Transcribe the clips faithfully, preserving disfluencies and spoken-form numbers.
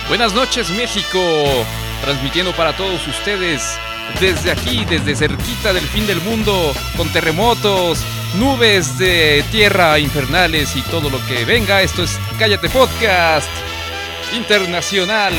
Buenas noches, México, transmitiendo para todos ustedes desde aquí, desde cerquita del fin del mundo, con terremotos, nubes de tierra infernales y todo lo que venga. Esto es Cállate Podcast Internacional.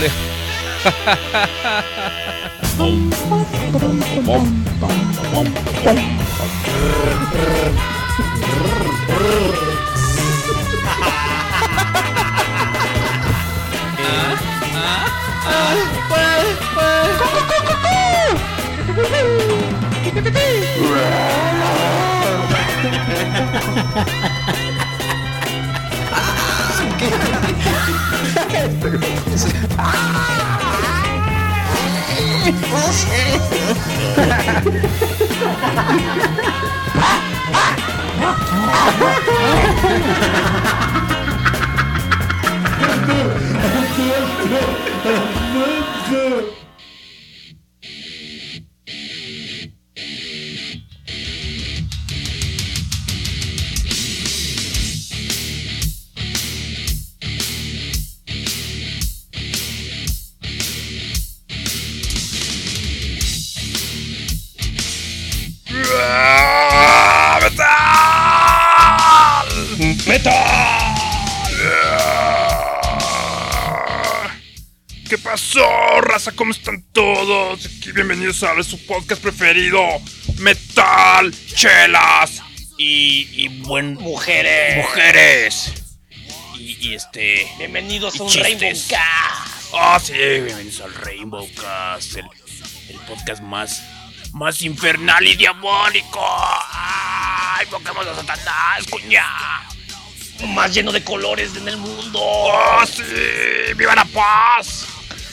¿Qué pasó, raza? ¿Cómo están todos? Aquí bienvenidos a su podcast preferido, Metal, Chelas y, y buen... Mujeres. Mujeres. Y, y este... Bienvenidos y a un chistes. Rainbow Cast. Ah, oh, sí, bienvenidos al Rainbow Cast, el, el podcast más, más infernal y diabólico. Ay, Pokémon de Satanás, cuña. Más lleno de colores en el mundo. ¡Oh, sí! ¡Viva la paz!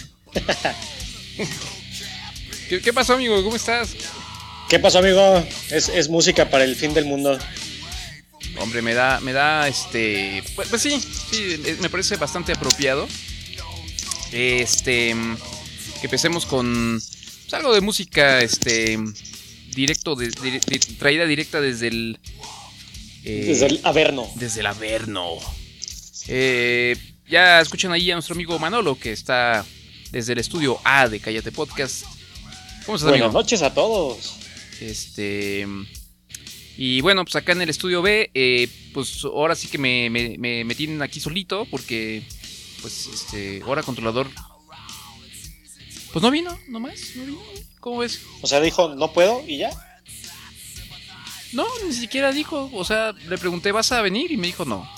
¿Qué, ¿Qué pasó, amigo? ¿Cómo estás? ¿Qué pasó, amigo? Es, es música para el fin del mundo. Hombre, me da, me da, este... Pues, pues sí, sí, me parece bastante apropiado. Este... Que empecemos con... Pues, algo de música, este... Directo, de, de, de, traída directa desde el... Eh, desde el Averno. Desde el Averno. Eh, ya escuchan ahí a nuestro amigo Manolo, que está desde el estudio A de Cállate Podcast. ¿Cómo estás, amigo? Buenas noches a todos. Este... Y bueno, pues acá en el estudio B, eh, pues ahora sí que me, me, me, me tienen aquí solito, porque, pues, este, hora controlador, pues no vino, nomás, no vino. ¿Cómo ves? O sea, dijo, no puedo y ya. No, ni siquiera dijo, o sea, le pregunté, ¿vas a venir? Y me dijo no.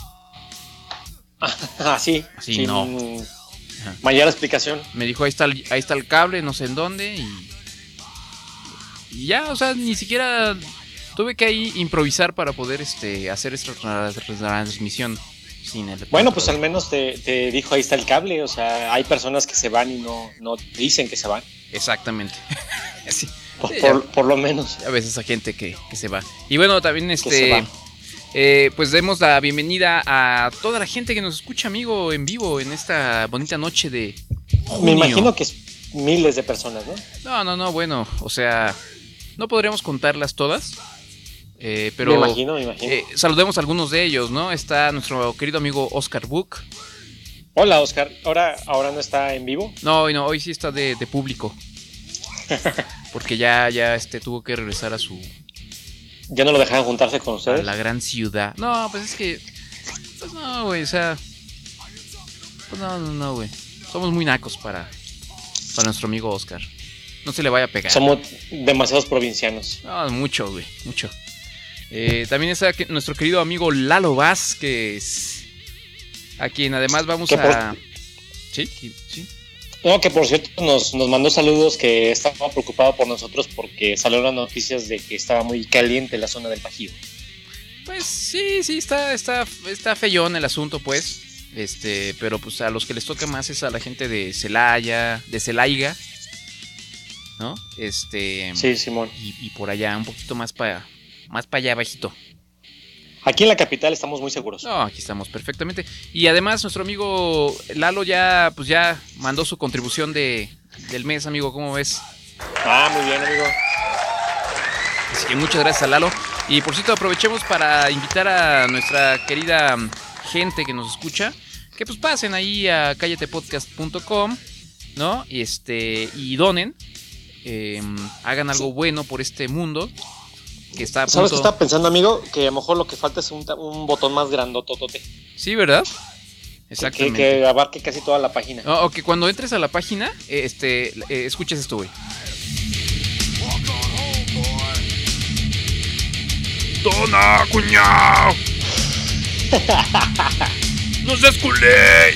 Ah, sí. Sí, sin no. Mayor explicación. Me dijo, ahí está, el, ahí está el cable, no sé en dónde, y, y ya, o sea, ni siquiera tuve que ahí improvisar para poder este hacer esta transmisión sin el... Bueno, pues al menos te, te dijo, ahí está el cable, o sea, hay personas que se van y no, no dicen que se van. Exactamente. Sí. Por, Sí, por, por lo menos. A veces hay gente que, que se va. Y bueno, también este eh, pues demos la bienvenida a toda la gente que nos escucha, amigo, en vivo en esta bonita noche de junio. Me imagino que es miles de personas, ¿no? No, no, no, bueno, o sea, no podríamos contarlas todas. Eh, pero me imagino, me imagino. Eh, saludemos a algunos de ellos, ¿no? Está nuestro querido amigo Oscar Book. Hola, Oscar. ¿Ahora, ahora no está en vivo? No, no, hoy sí está de, de público. Porque ya, ya este, tuvo que regresar a su... ¿Ya no lo dejaban juntarse con ustedes? A la gran ciudad. No, pues es que... Pues no, güey, o sea... Pues no, no, no, güey. Somos muy nacos para... Para nuestro amigo Oscar. No se le vaya a pegar. Somos demasiados provincianos. No, mucho, güey, mucho. Eh, también está nuestro querido amigo Lalo Vázquez, a quien además vamos por... a... Sí, sí. No, que por cierto nos, nos mandó saludos, que estaba preocupado por nosotros porque salieron las noticias de que estaba muy caliente la zona del Bajío. Pues sí, sí, está, está, está feyón el asunto, pues. Este, pero pues a los que les toca más es a la gente de Celaya, de Celaiga, ¿no? Este. Sí, Simón. Y, y por allá, un poquito más para más para allá bajito. Aquí en la capital estamos muy seguros. No, aquí estamos perfectamente. Y además nuestro amigo Lalo ya, pues ya mandó su contribución de, del mes, amigo, ¿cómo ves? Ah, muy bien, amigo. Así que muchas gracias a Lalo. Y por cierto, aprovechemos para invitar a nuestra querida gente que nos escucha, que pues pasen ahí a cállate podcast punto com, ¿no? Y este y donen, eh, hagan algo bueno por este mundo que está a punto... ¿Sabes qué estaba pensando, amigo? Que a lo mejor lo que falta es un, un botón más grandototote. Sí, ¿verdad? Exactamente. Que, que abarque casi toda la página. O, o que cuando entres a la página, eh, este, eh, escuches esto, güey. ¡Dona, cuñao! ¡No seas culé!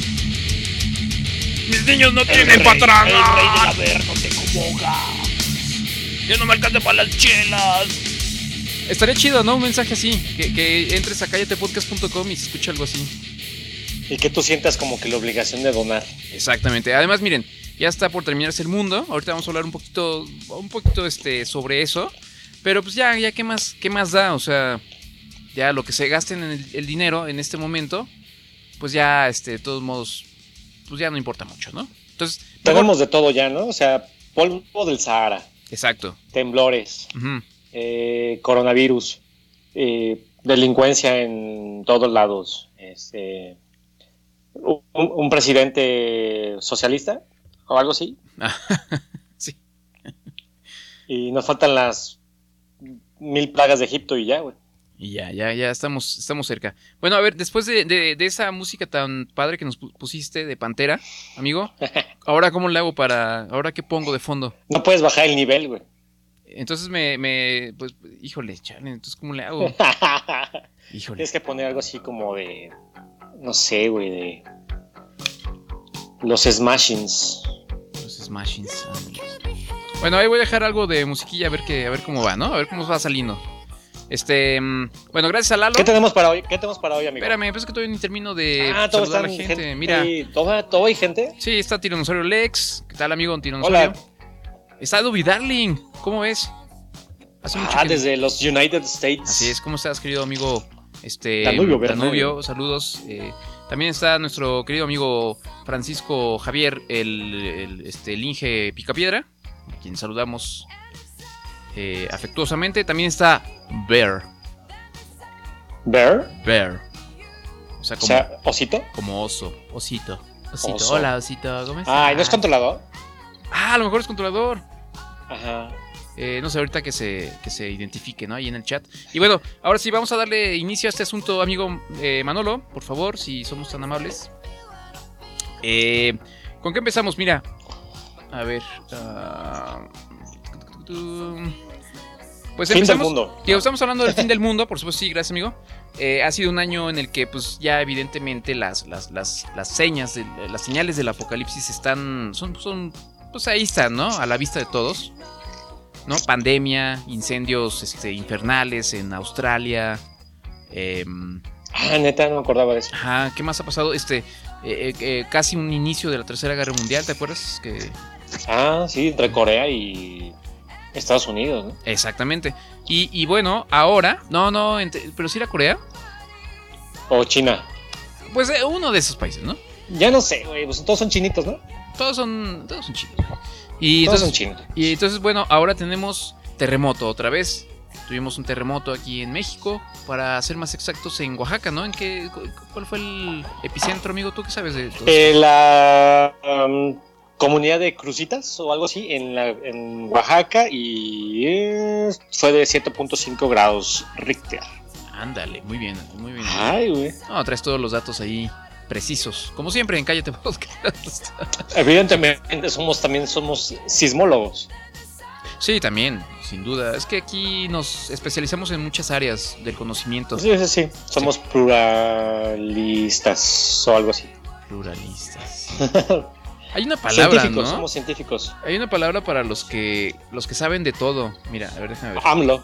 ¡Mis niños no tienen para tragar! El rey del Averno te convoca. ¡Ya no me alcanza para las chelas! Estaría chido, ¿no? Un mensaje así, que, que entres a cállate podcast punto com y se escuche algo así. Y que tú sientas como que la obligación de donar. Exactamente. Además, miren, ya está por terminarse el mundo. Ahorita vamos a hablar un poquito, un poquito este, sobre eso. Pero pues ya, ya qué más, qué más da, o sea, ya lo que se gasten en el, el dinero en este momento, pues ya, este, de todos modos, pues ya no importa mucho, ¿no? Entonces, tenemos de todo ya, ¿no? O sea, polvo del Sahara. Exacto. Temblores, Uh-huh. eh, coronavirus, eh, delincuencia en todos lados, este, un, un presidente socialista o algo así. Sí. Y nos faltan las mil plagas de Egipto y ya, güey. Y ya, ya, ya estamos, estamos cerca. Bueno, a ver, después de, de, de esa música tan padre que nos pusiste de Pantera, amigo, ahora cómo le hago para, ahora qué pongo de fondo. No puedes bajar el nivel, güey. Entonces me, me, pues, híjole, chale, entonces cómo le hago. Híjole. Tienes que poner algo así como de, no sé, güey, de los Smashings. Los Smashings. Bueno, ahí voy a dejar algo de musiquilla a ver que, a ver cómo va, ¿no? A ver cómo va saliendo. Este, bueno, gracias a Lalo. ¿Qué tenemos para hoy? ¿Qué tenemos para hoy, amigo? Espérame, pues es que todavía ni termino de ah, todo saludar a está la gente. gente. Mira. Sí, ¿todo, todo hay gente? Sí, está Tiranosaurio Lex. ¿Qué tal, amigo? Tiranosaurio. Hola. Está Duby Darling. ¿Cómo ves? Hace mucho Ah, que... desde los United States. Así es, ¿cómo estás, querido amigo? Este, Danubio, Danubio, saludos. Eh, también está nuestro querido amigo Francisco Javier, el, el este, el Inge Picapiedra, a quien saludamos eh, afectuosamente. También está Bear. ¿Bear? Bear. O sea, como, O sea, ¿osito? como oso. Osito. Osito. Oso. Hola, osito. ¿Cómo estás? Ah, ¿y no es controlador? Ah, a lo mejor es controlador. Ajá. Eh, no sé, ahorita que se, que se identifique, ¿no? Ahí en el chat. Y bueno, ahora sí, vamos a darle inicio a este asunto, amigo eh, Manolo, por favor, si somos tan amables. Eh, ¿Con qué empezamos? Mira, a ver. Uh, pues fin empezamos. del mundo. Digo, estamos hablando del fin del mundo, por supuesto, sí, gracias, amigo. Eh, ha sido un año en el que, pues, ya evidentemente las, las, las, las señas, de, las señales del apocalipsis están, son, son, pues ahí están, ¿no? A la vista de todos. ¿No? Pandemia, incendios este, infernales en Australia. Eh, Ah, neta, no me acordaba de eso. ajá, ¿qué más ha pasado? Este, eh, eh, casi un inicio de la Tercera Guerra Mundial, ¿te acuerdas? Que... Ah, sí, entre Corea y Estados Unidos, ¿no? Exactamente. Y, y bueno, ahora, no, no, ent- pero sí era Corea. O China. Pues eh, uno de esos países, ¿no? Ya no sé, güey, pues todos son chinitos, ¿no? Todos son, todos son chinos. Y Todos entonces, son chinos. y entonces, bueno, ahora tenemos terremoto otra vez. Tuvimos un terremoto aquí en México, para ser más exactos en Oaxaca, ¿no? ¿En qué, cuál fue el epicentro, amigo? ¿Tú qué sabes de todo? Eh, la um, comunidad de Cruzitas o algo así en, la, en Oaxaca y eh, fue de siete punto cinco grados Richter. Ándale, muy bien, muy bien. Ay, güey. No, traes todos los datos ahí precisos. Como siempre en Cállate Podcast. Evidentemente somos también somos sismólogos. Sí, también, sin duda. Es que aquí nos especializamos en muchas áreas del conocimiento. Sí, sí, sí. Somos sí. pluralistas o algo así. Pluralistas. Hay una palabra, científicos, ¿no? Somos científicos. Hay una palabra para los que los que saben de todo. Mira, a ver, déjame ver. AMLO.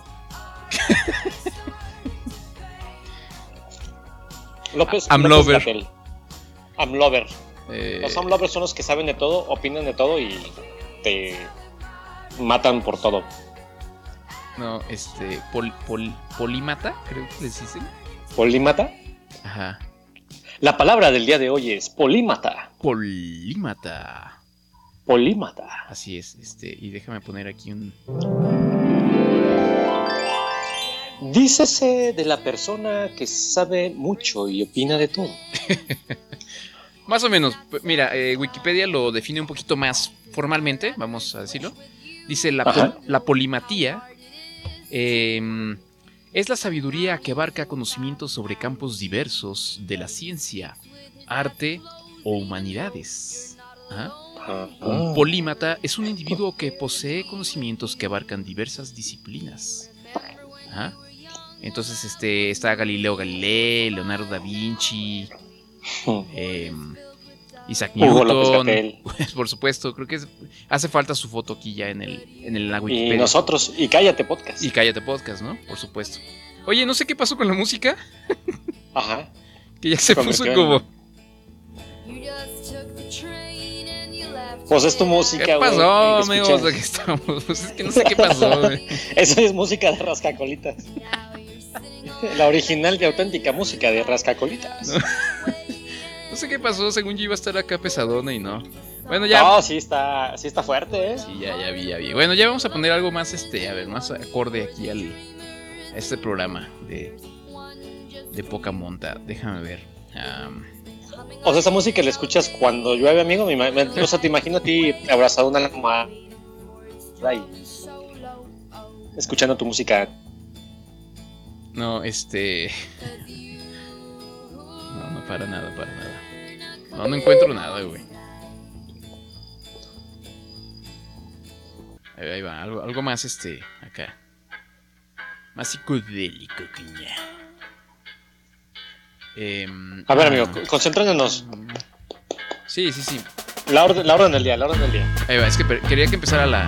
López, Amlover. López Amlover. Eh... Los Amlovers son los que saben de todo, opinan de todo y te matan por todo. No, este, pol, pol, polímata, creo que les dicen. ¿Polímata? Ajá. La palabra del día de hoy es polímata. Polímata. Polímata. Así es, este, y déjame poner aquí un... Dícese de la persona que sabe mucho y opina de todo. Más o menos. Mira, eh, Wikipedia lo define un poquito más formalmente, vamos a decirlo. Dice la, pol- la polimatía eh, es la sabiduría que abarca conocimientos sobre campos diversos de la ciencia, arte o humanidades. Ajá. Un polímata es un individuo que posee conocimientos que abarcan diversas disciplinas. Ajá. Entonces este, está Galileo Galilei, Leonardo da Vinci, eh, Isaac Hugo Newton. López Por supuesto, creo que es, hace falta su foto aquí ya en el en el, la Wikipedia. Y nosotros, y Cállate Podcast. Y Cállate Podcast, ¿no? Por supuesto. Oye, no sé qué pasó con la música. Ajá. Que ya se puso como... Pues es tu música, ¿Qué pasó, güey, amigos? Aquí estamos. Pues es que no sé qué pasó, güey. Eso es música de rascacolitas. La original y auténtica música de rascacolitas. No. No sé qué pasó, según yo iba a estar acá pesadona y no. Bueno, ya. No, sí está, sí está fuerte, ¿eh? Sí, ya, ya vi, ya vi. Bueno, ya vamos a poner algo más, este, a ver, más acorde aquí al a este programa de, de poca monta. Déjame ver. Um, O sea, esa música la escuchas cuando llueve, amigo. Me, me, o sea, te imagino a ti abrazado a una almohada ahí, escuchando tu música. no, este. No, no, para nada, para nada. No, no encuentro nada, güey. Ahí, ahí va, algo, algo más, este, acá. Más psicodélico, cuña. Eh, A ver, ah, amigo, concentrándonos. Sí, sí, sí. La orden, la orden del día, la orden del día. Ahí va, es que per- quería que empezara la...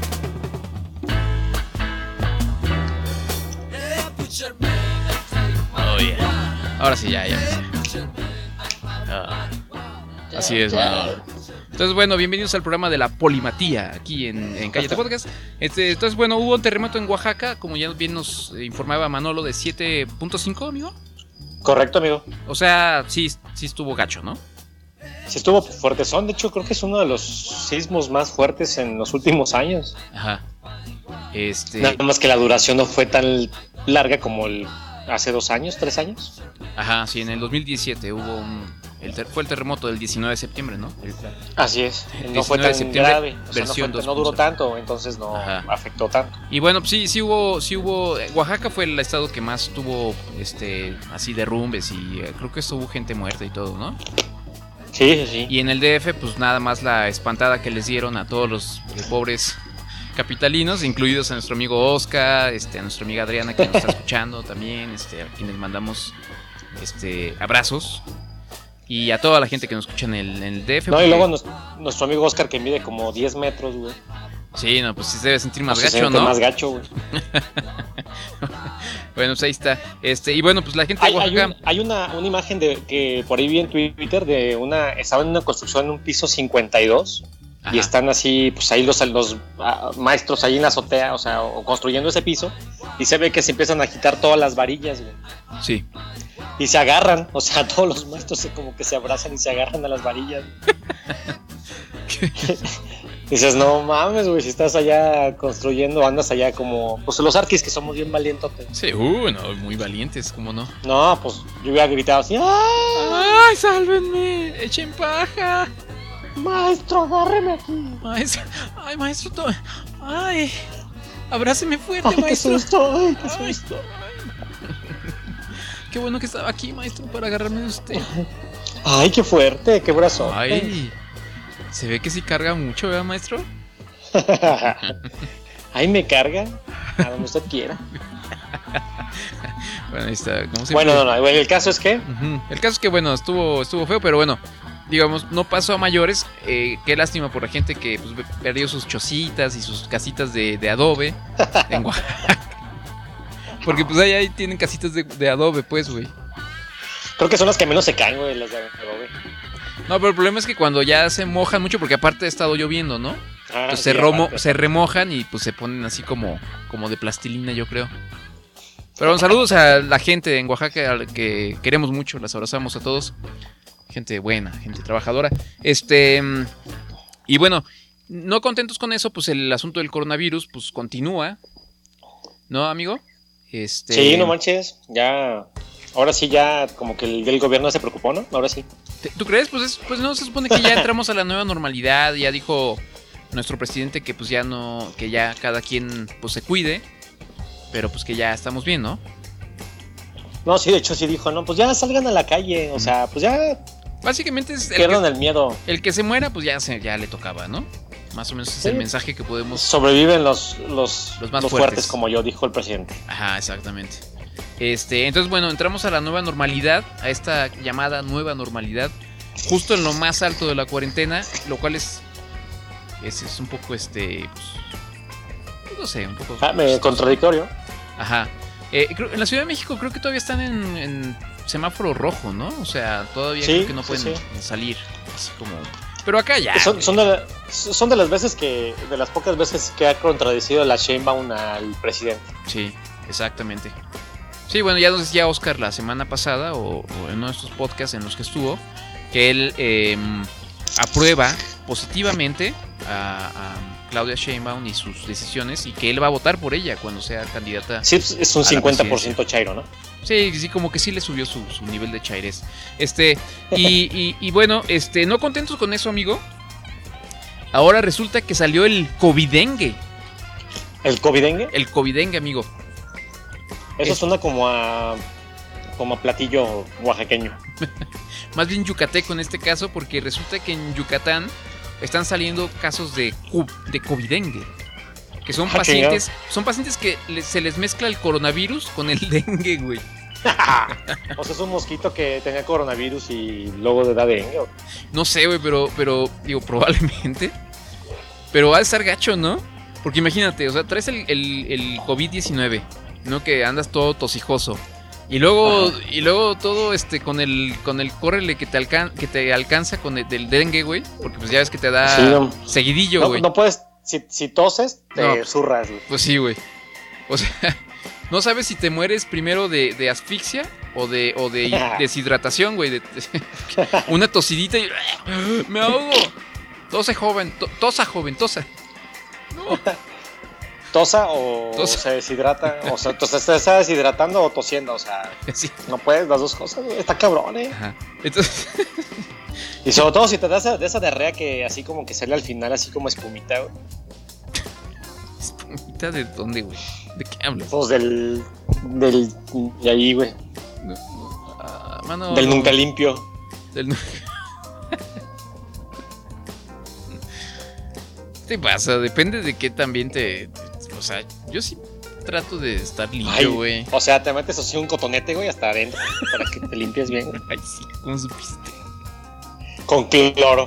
Oh, yeah. Ahora sí, ya, ya empecé. Ah, así es, bueno. Entonces, bueno, bienvenidos al programa de la polimatía aquí en, en Cállate Podcast. Este, entonces, bueno, hubo un terremoto en Oaxaca, como ya bien nos informaba Manolo, de siete punto cinco, amigo. Correcto, amigo. O sea, sí, sí estuvo gacho, ¿no? Sí estuvo fuertezón, de hecho creo que es uno de los sismos más fuertes en los últimos años. Ajá. Este... Nada más que la duración no fue tan larga como el hace dos años, tres años. Ajá, sí, en el dos mil diecisiete hubo un... El ter- fue el terremoto del diecinueve de septiembre, ¿no? El... Así es, El no fue diecinueve de tan septiembre, grave, o sea, no, versión fue- dos no duró punto cero. tanto, entonces no Ajá. afectó tanto. Y bueno, pues sí, sí hubo, sí hubo... Oaxaca fue el estado que más tuvo, este, así derrumbes y eh, creo que estuvo gente muerta y todo, ¿no? Sí, sí, sí. Y en el D F, pues nada más la espantada que les dieron a todos los eh, pobres capitalinos, incluidos a nuestro amigo Oscar, este, a nuestra amiga Adriana que nos está escuchando también, este, a quienes mandamos este, abrazos. Y a toda la gente que nos escucha en el, en el D F. No, porque... y luego nos, nuestro amigo Oscar que mide como diez metros, güey. Sí, no, pues sí se debe sentir más O sea, se gacho, siente ¿no? más gacho, güey. Bueno, pues ahí está. Este, y bueno, pues la gente de Hay, hay, Oaxaca... un- hay una, una imagen de que por ahí vi en Twitter de una, estaba en una construcción en un piso cincuenta y dos. Ajá. Y están así, pues ahí los, los ah, maestros ahí en la azotea, o sea, o construyendo ese piso, y se ve que se empiezan a agitar todas las varillas, güey. Sí. Y se agarran, o sea, todos los maestros se, como que se abrazan y se agarran a las varillas. Dices, no mames, güey, si estás allá construyendo, andas allá como, pues los arquis que somos bien valientotes. Sí, uh, no, muy valientes, ¿cómo no? No, pues yo hubiera gritado así, ¡ah! ¡Ay, sálvenme! ¡Echen paja! Maestro, agárreme aquí. Maestro, ay, maestro, to... ay, abráceme fuerte, Ay, qué maestro. susto, ay, qué Ay, susto. qué bueno que estaba aquí, maestro, para agarrarme de usted. Ay, qué fuerte, qué brazo. Ay, se ve que sí carga mucho, ¿verdad, maestro? Ay, me carga a donde usted quiera. Bueno, ahí está. ¿Cómo se Bueno, no, no, el caso es que Uh-huh. El caso es que, bueno, estuvo, estuvo feo, pero bueno, digamos, no pasó a mayores. Eh, qué lástima por la gente que pues, perdió sus chocitas y sus casitas de, de adobe en Oaxaca. Porque pues ahí, ahí tienen casitas de, de adobe, pues, güey. creo que son las que menos se caen, güey, las de adobe. No, pero el problema es que cuando ya se mojan mucho, porque aparte ha estado lloviendo, ¿no? Ah, Entonces sí, se, romo, aparte. se remojan y pues se ponen así como, como de plastilina, yo creo. Pero bueno, saludos a la gente en Oaxaca, a la que queremos mucho, las abrazamos a todos. Gente buena, gente trabajadora. Este, y bueno, no contentos con eso, pues el asunto del coronavirus pues continúa, ¿no, amigo? Este... Sí, no manches, ya... Ahora sí ya como que el, el gobierno se preocupó, ¿no? Ahora sí. ¿Tú crees? Pues, es, pues no, se supone que ya entramos a la nueva normalidad. Ya dijo nuestro presidente que pues ya no... Que ya cada quien pues se cuide. Pero pues que ya estamos bien, ¿no? No, sí, de hecho sí dijo, no, pues ya salgan a la calle. O sea, pues ya... Básicamente es... El pierdan que, el miedo. El que se muera pues ya, se, ya le tocaba, ¿no? Más o menos es sí. el mensaje que podemos... Sobreviven los, los, los más los fuertes. fuertes, como yo, dijo el presidente. Ajá, exactamente. Este, entonces, bueno, entramos a la nueva normalidad, a esta llamada nueva normalidad, justo en lo más alto de la cuarentena, lo cual es, es, es un poco, este, pues, no sé, un poco... Ah, me, contradictorio. Ajá. Eh, creo, en la Ciudad de México creo que todavía están en, en semáforo rojo, ¿no? O sea, todavía sí, creo que no pueden sí, sí. salir, así como... Pero acá ya... Son, son, de la, son de las veces que, de las pocas veces que ha contradecido la Sheinbaum al presidente. Sí, exactamente. Sí, bueno, ya nos decía Oscar la semana pasada, o, o en uno de estos podcasts en los que estuvo, que él eh, aprueba positivamente a, a Claudia Sheinbaum y sus decisiones, y que él va a votar por ella cuando sea candidata. Sí, es un cincuenta por ciento chairo, ¿no? Sí, sí, como que sí le subió su, su nivel de chairez. Este, y, y, y bueno, este, no contentos con eso, amigo. Ahora resulta que salió el covidengue. ¿El covidengue? El covidengue, amigo. Eso es... suena como a como a platillo oaxaqueño. Más bien yucateco en este caso, porque resulta que en Yucatán están saliendo casos de, de covidengue. Que son ah, pacientes son pacientes que les, se les mezcla el coronavirus con el dengue, güey. O sea, es un mosquito que tenía coronavirus y luego le da dengue. ¿O? No sé, güey, pero, pero, digo, probablemente. Pero va a estar gacho, ¿no? Porque imagínate, o sea, traes el, el, el COVID diecinueve, ¿no? Que andas todo tosijoso. Y luego, ajá, y luego todo este con el con el córrele que te alcan, que te alcanza con el del dengue, güey, porque pues ya ves que te da sí, no, seguidillo, güey. No, no puedes, si, si toses, te no, zurras, güey. Pues sí, güey. O sea, no sabes si te mueres primero de, de asfixia o de o de deshidratación, güey, de, de, una tosidita y me ahogo. Tose joven, to, tosa joven, tosa. No. Tosa o Tosa. se deshidrata, o sea, se está deshidratando o tosiendo, o sea, sí. No puedes las dos cosas, güey, está cabrón, eh. Ajá. Entonces... Y sobre todo si te das de esa diarrea que así como que sale al final así como espumita, güey. ¿Espumita de dónde, güey? ¿De qué hablas? Pues del, del, de ahí, güey. No, uh, mano, del nunca limpio. Del nunca... ¿Qué te pasa? Depende de qué también te... O sea, yo sí trato de estar limpio, güey. O sea, te metes así un cotonete, güey, hasta adentro para que te limpies bien. Ay, sí, ¿cómo supiste? Con cloro.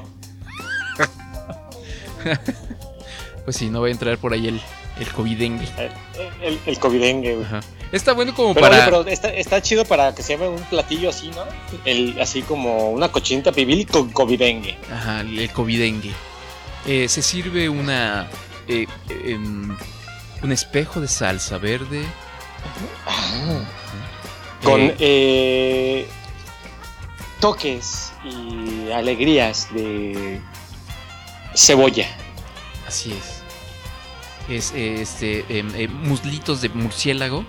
Pues sí, no va a entrar por ahí el, el covidengue. El, el, el covidengue, güey. Ajá. Está bueno como pero, para... Oye, pero está, está chido para que se llame un platillo así, ¿no? El, así como una cochinita pibil con covidengue. Ajá, el covidengue. Eh, se sirve una... Eh, eh, un espejo de salsa verde. Ah, con eh, eh, toques y alegrías de cebolla. Así es. Es este eh, eh, muslitos de murciélago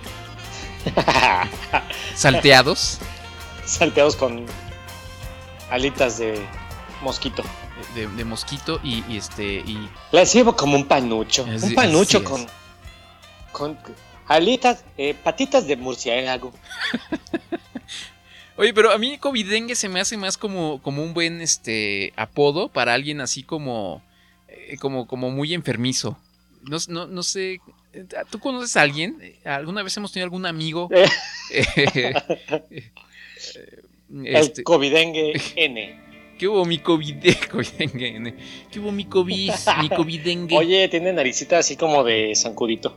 salteados. Salteados con alitas de mosquito. De, de mosquito y, y este y la sirvo como un panucho, es, un panucho con, con alitas, eh, patitas de murciélago. Oye, pero a mí covidengue se me hace más como, como un buen este apodo para alguien así como eh, como como muy enfermizo. No, no, no sé, ¿tú conoces a alguien? ¿Alguna vez hemos tenido algún amigo? Eh, eh, eh, este, el covidengue N. ¿Qué hubo mi covidengue? ¿Qué hubo mi covid? Mi covidengue. Oye, tiene naricita así como de zancudito.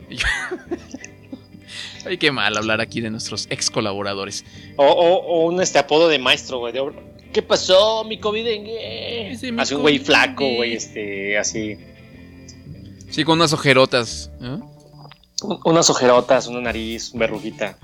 Ay, qué mal hablar aquí de nuestros ex colaboradores. O, o, o un este apodo de maestro, güey. De, ¿qué pasó, mi covidengue? Así un güey flaco, güey, este, así. Sí, con unas ojerotas. ¿Eh? Unas ojerotas, una nariz, una verruguita.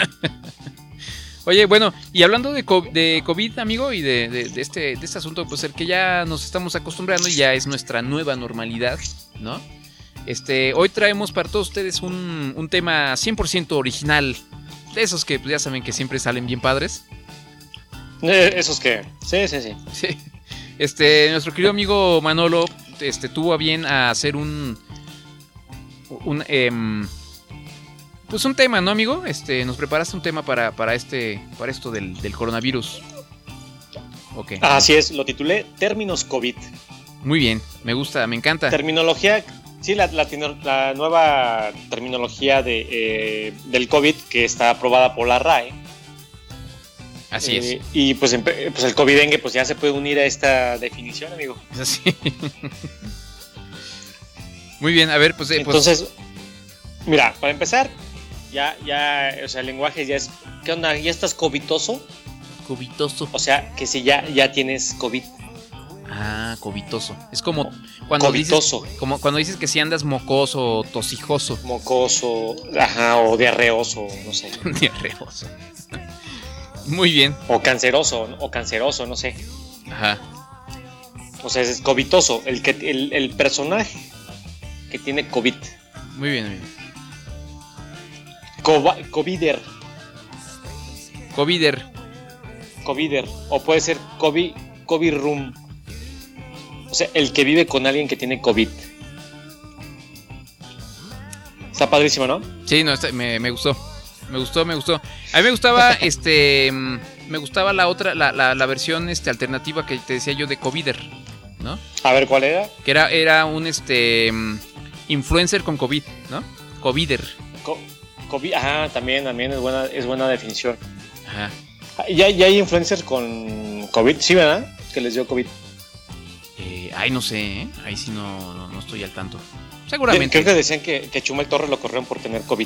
Oye, bueno, y hablando de COVID, de COVID amigo, y de, de, de, este, de este asunto, pues el que ya nos estamos acostumbrando y ya es nuestra nueva normalidad, ¿no? Este, hoy traemos para todos ustedes un, un tema cien por ciento original. De esos que pues, ya saben que siempre salen bien padres. Eh, esos que... Sí, sí, sí. Sí. Este, nuestro querido amigo Manolo este, tuvo a bien a hacer un... un eh, pues un tema, ¿no, amigo? Este, nos preparaste un tema para, para, este, para esto del, del coronavirus. Okay. Así es, lo titulé Términos COVID. Muy bien, me gusta, me encanta. Terminología, sí, la, la, la nueva terminología de, eh, del COVID que está aprobada por la R A E. Así eh, es. Y pues, pues el covidengue pues ya se puede unir a esta definición, amigo. Es así. Muy bien, a ver, pues... Eh, Entonces, pues... mira, para empezar, ya, ya, o sea, el lenguaje ya es... ¿Qué onda? ¿Ya estás covitoso? Covitoso. O sea, que si ya, ya tienes COVID. Ah, covitoso. Es como cuando covitoso. dices, como cuando dices que si andas mocoso o tosijoso. Mocoso, ajá, o diarreoso, no sé. Diarreoso. Muy bien. O canceroso, o canceroso, no sé. Ajá. O sea, es covitoso, el que el, el personaje que tiene COVID. Muy bien, muy bien. Cova, Covider. Covider. Covider. O puede ser COVID, COVID room. O sea, el que vive con alguien que tiene COVID. Está padrísimo, ¿no? Sí, no, está, me, me gustó. Me gustó, me gustó. A mí me gustaba, este, me gustaba la otra, la, la, la versión, este, alternativa que te decía yo de Covider, ¿no? A ver, ¿cuál era? Que era, era un, este, influencer con COVID, ¿no? Covider. Co COVID, ajá, también, también es buena, es buena definición. Ajá. ¿Ya, ya hay influencers con COVID? Sí, ¿verdad? Que les dio COVID. Eh, ay, no sé, ¿eh? Ahí sí no, no, no estoy al tanto. Seguramente. Creo que decían que, que Chumel Torres lo corrieron por tener COVID.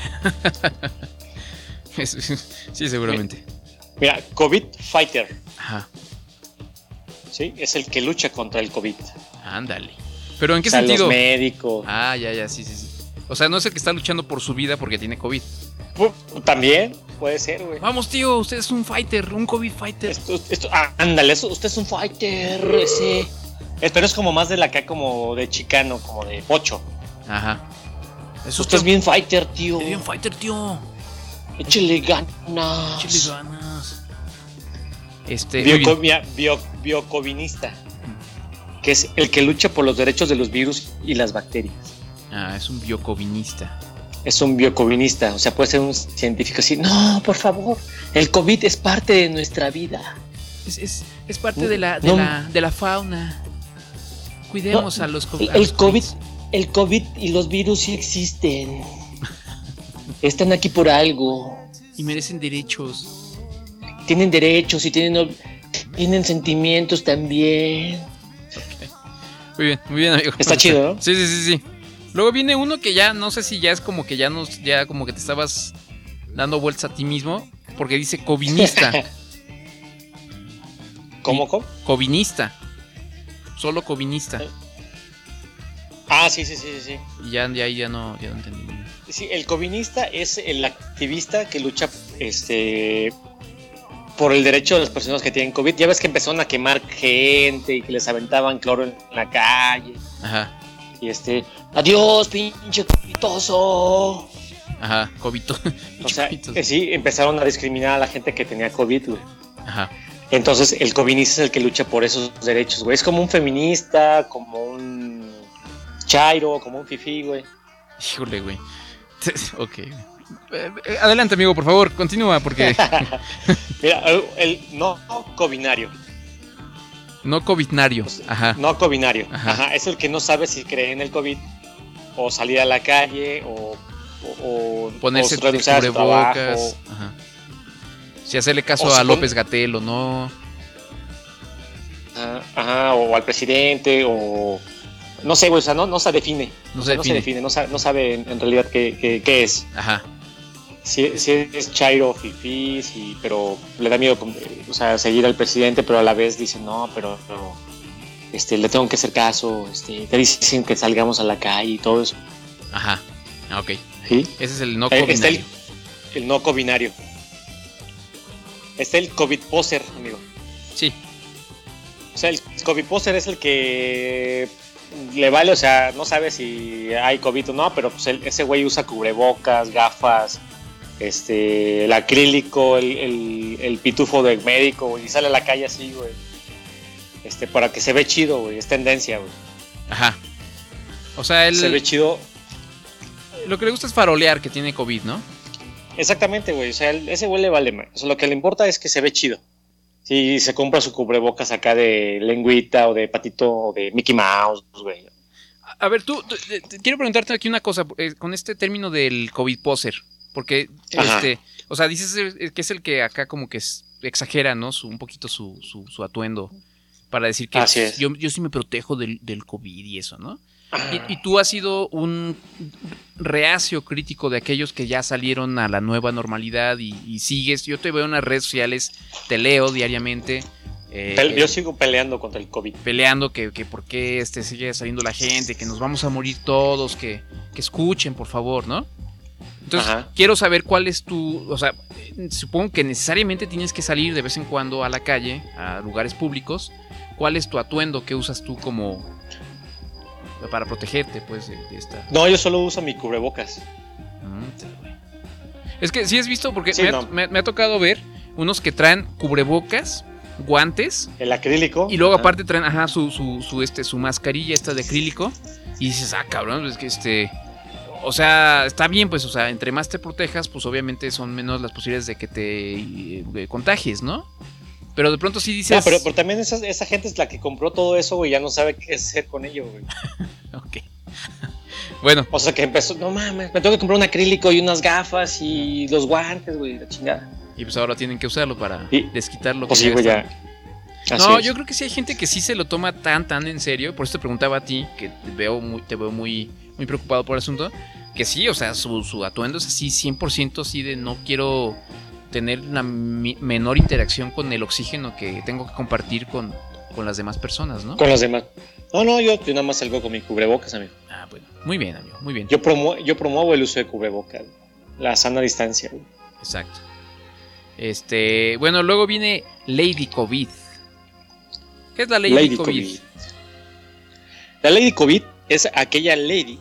Sí, seguramente. Mira, COVID Fighter. Ajá. Sí, es el que lucha contra el COVID. Ándale. ¿Pero en qué o sea, sentido? Los médicos. Ah, ya, ya, sí, sí, sí. O sea, no es el que está luchando por su vida porque tiene COVID. También puede ser, güey. Vamos, tío, usted es un fighter, un COVID fighter. Esto, esto, ah, ándale, eso, usted es un fighter, ese. Es, pero es como más de la acá, como de chicano, como de pocho. Ajá. Eso usted es bien fighter, tío. Es bien fighter, tío. Échele ganas. Échele ganas. Este. Bioco bio, bio, biocovinista. Que es el que lucha por los derechos de los virus y las bacterias. Ah, es un biocovinista. Es un biocovinista, o sea, puede ser un científico así. No, por favor, el COVID es parte de nuestra vida. Es, es, es parte de la, de, no, la, de la fauna. Cuidemos no, a los, el, a los el COVID. El COVID y los virus sí existen. Están aquí por algo. Y merecen derechos. Tienen derechos y tienen, tienen sentimientos también. Okay. Muy bien, muy bien, amigo. Está chido, ¿no? Sí, sí, sí, sí. Luego viene uno que ya, no sé si ya es como que ya nos, ya como que te estabas dando vueltas a ti mismo, porque dice covinista. ¿Cómo, cómo? Covinista. Solo covinista. Ah, sí, sí, sí, sí. Y ya, ya, ya no, ya no entendí. Sí, el covinista es el activista que lucha, este, por el derecho de las personas que tienen COVID. Ya ves que empezaron a quemar gente y que les aventaban cloro en la calle. Ajá. Y este, adiós, pinche covitoso. Ajá, covito. O sea, eh, sí, empezaron a discriminar a la gente que tenía COVID, güey. Ajá. Entonces, el covinista es el que lucha por esos derechos, güey. Es como un feminista, como un chairo, como un fifí, güey. Híjole, güey. Ok. Adelante, amigo, por favor, continúa, porque... Mira, el, el no covinario. No covidnario. Ajá. No covinario. Ajá. Ajá. Es el que no sabe si cree en el COVID, o salir a la calle, o, o, ponerse o reducir su trabajo. Ajá. Si hacerle caso a López Gatell o no. Ajá, ajá, o al presidente, o... No sé, güey, o sea, no, no se define. No se o sea, define. No se define, no sabe, no sabe en, en realidad qué, qué, qué es. Ajá. Si, si es chairo, fifí, sí, pero le da miedo, o sea, seguir al presidente, pero a la vez dice, no, pero, pero este, le tengo que hacer caso, este, te dicen que salgamos a la calle y todo eso. Ajá, ok. ¿Sí? Ese es el no covinario. Está el, el no covinario. Está el COVID poser, amigo. Sí. O sea, el COVID poser es el que le vale, o sea, no sabe si hay COVID o no, pero pues él, ese güey usa cubrebocas, gafas, este, el acrílico, el, el, el pitufo de médico, güey, y sale a la calle así, güey. Este, para que se ve chido, güey, es tendencia, güey. Ajá. O sea, él... Se ve chido. Lo que le gusta es farolear que tiene COVID, ¿no? Exactamente, güey, o sea, él, ese güey le vale, man. O sea, lo que le importa es que se ve chido. Si se compra su cubrebocas acá de lengüita o de patito o de Mickey Mouse, güey. A ver, tú, tú te, te, quiero preguntarte aquí una cosa, eh, con este término del COVID poser, porque, Ajá. este, o sea, dices que es el que acá como que es, exagera, ¿no? Su, un poquito su, su, su atuendo para decir que Así es. yo, yo sí me protejo del, del COVID y eso, ¿no? Y, y tú has sido un reacio crítico de aquellos que ya salieron a la nueva normalidad y, y sigues. Yo te veo en las redes sociales, te leo diariamente. Eh, Pe- yo sigo peleando contra el COVID. Peleando que, que por qué este, sigue saliendo la gente, que nos vamos a morir todos, que, que escuchen, por favor, ¿no? Entonces, Ajá. quiero saber cuál es tu... O sea, supongo que necesariamente tienes que salir de vez en cuando a la calle, a lugares públicos. ¿Cuál es tu atuendo que usas tú como... para protegerte, pues, de, de esta... No, yo solo uso mi cubrebocas. Mm, es que sí has visto, porque sí, me, no. ha, me, me ha tocado ver unos que traen cubrebocas, guantes... El acrílico. Y luego ajá. aparte traen, ajá, su, su, su, este, su mascarilla esta de acrílico. Y dices, ah, cabrón, es que este... O sea, está bien, pues, o sea, entre más te protejas, pues obviamente son menos las posibilidades de que te eh, contagies, ¿no? Pero de pronto sí dices... No, pero, pero también esa, esa gente es la que compró todo eso, güey, ya no sabe qué hacer con ello, güey. Ok. Bueno. O sea, que empezó, no mames, me tengo que comprar un acrílico y unas gafas y los guantes, güey, la chingada. Y pues ahora tienen que usarlo para ¿Y? desquitarlo. Pues sí, güey, ya. Así no, es. Yo creo que sí hay gente que sí se lo toma tan, tan en serio. Por eso te preguntaba a ti, que te veo muy, te veo muy, muy preocupado por el asunto. Que sí, o sea, su, su atuendo es así cien por ciento así de no quiero... tener una mi- menor interacción con el oxígeno que tengo que compartir con, con las demás personas, ¿no? Con las demás. No, no, yo, yo nada más salgo con mi cubrebocas, amigo. Ah, bueno. Muy bien, amigo, muy bien. Yo, promu- yo promuevo el uso de cubrebocas, la sana distancia, güey. Exacto. Este, bueno, luego viene Lady COVID. ¿Qué es la Lady, Lady COVID? COVID? La Lady COVID es aquella lady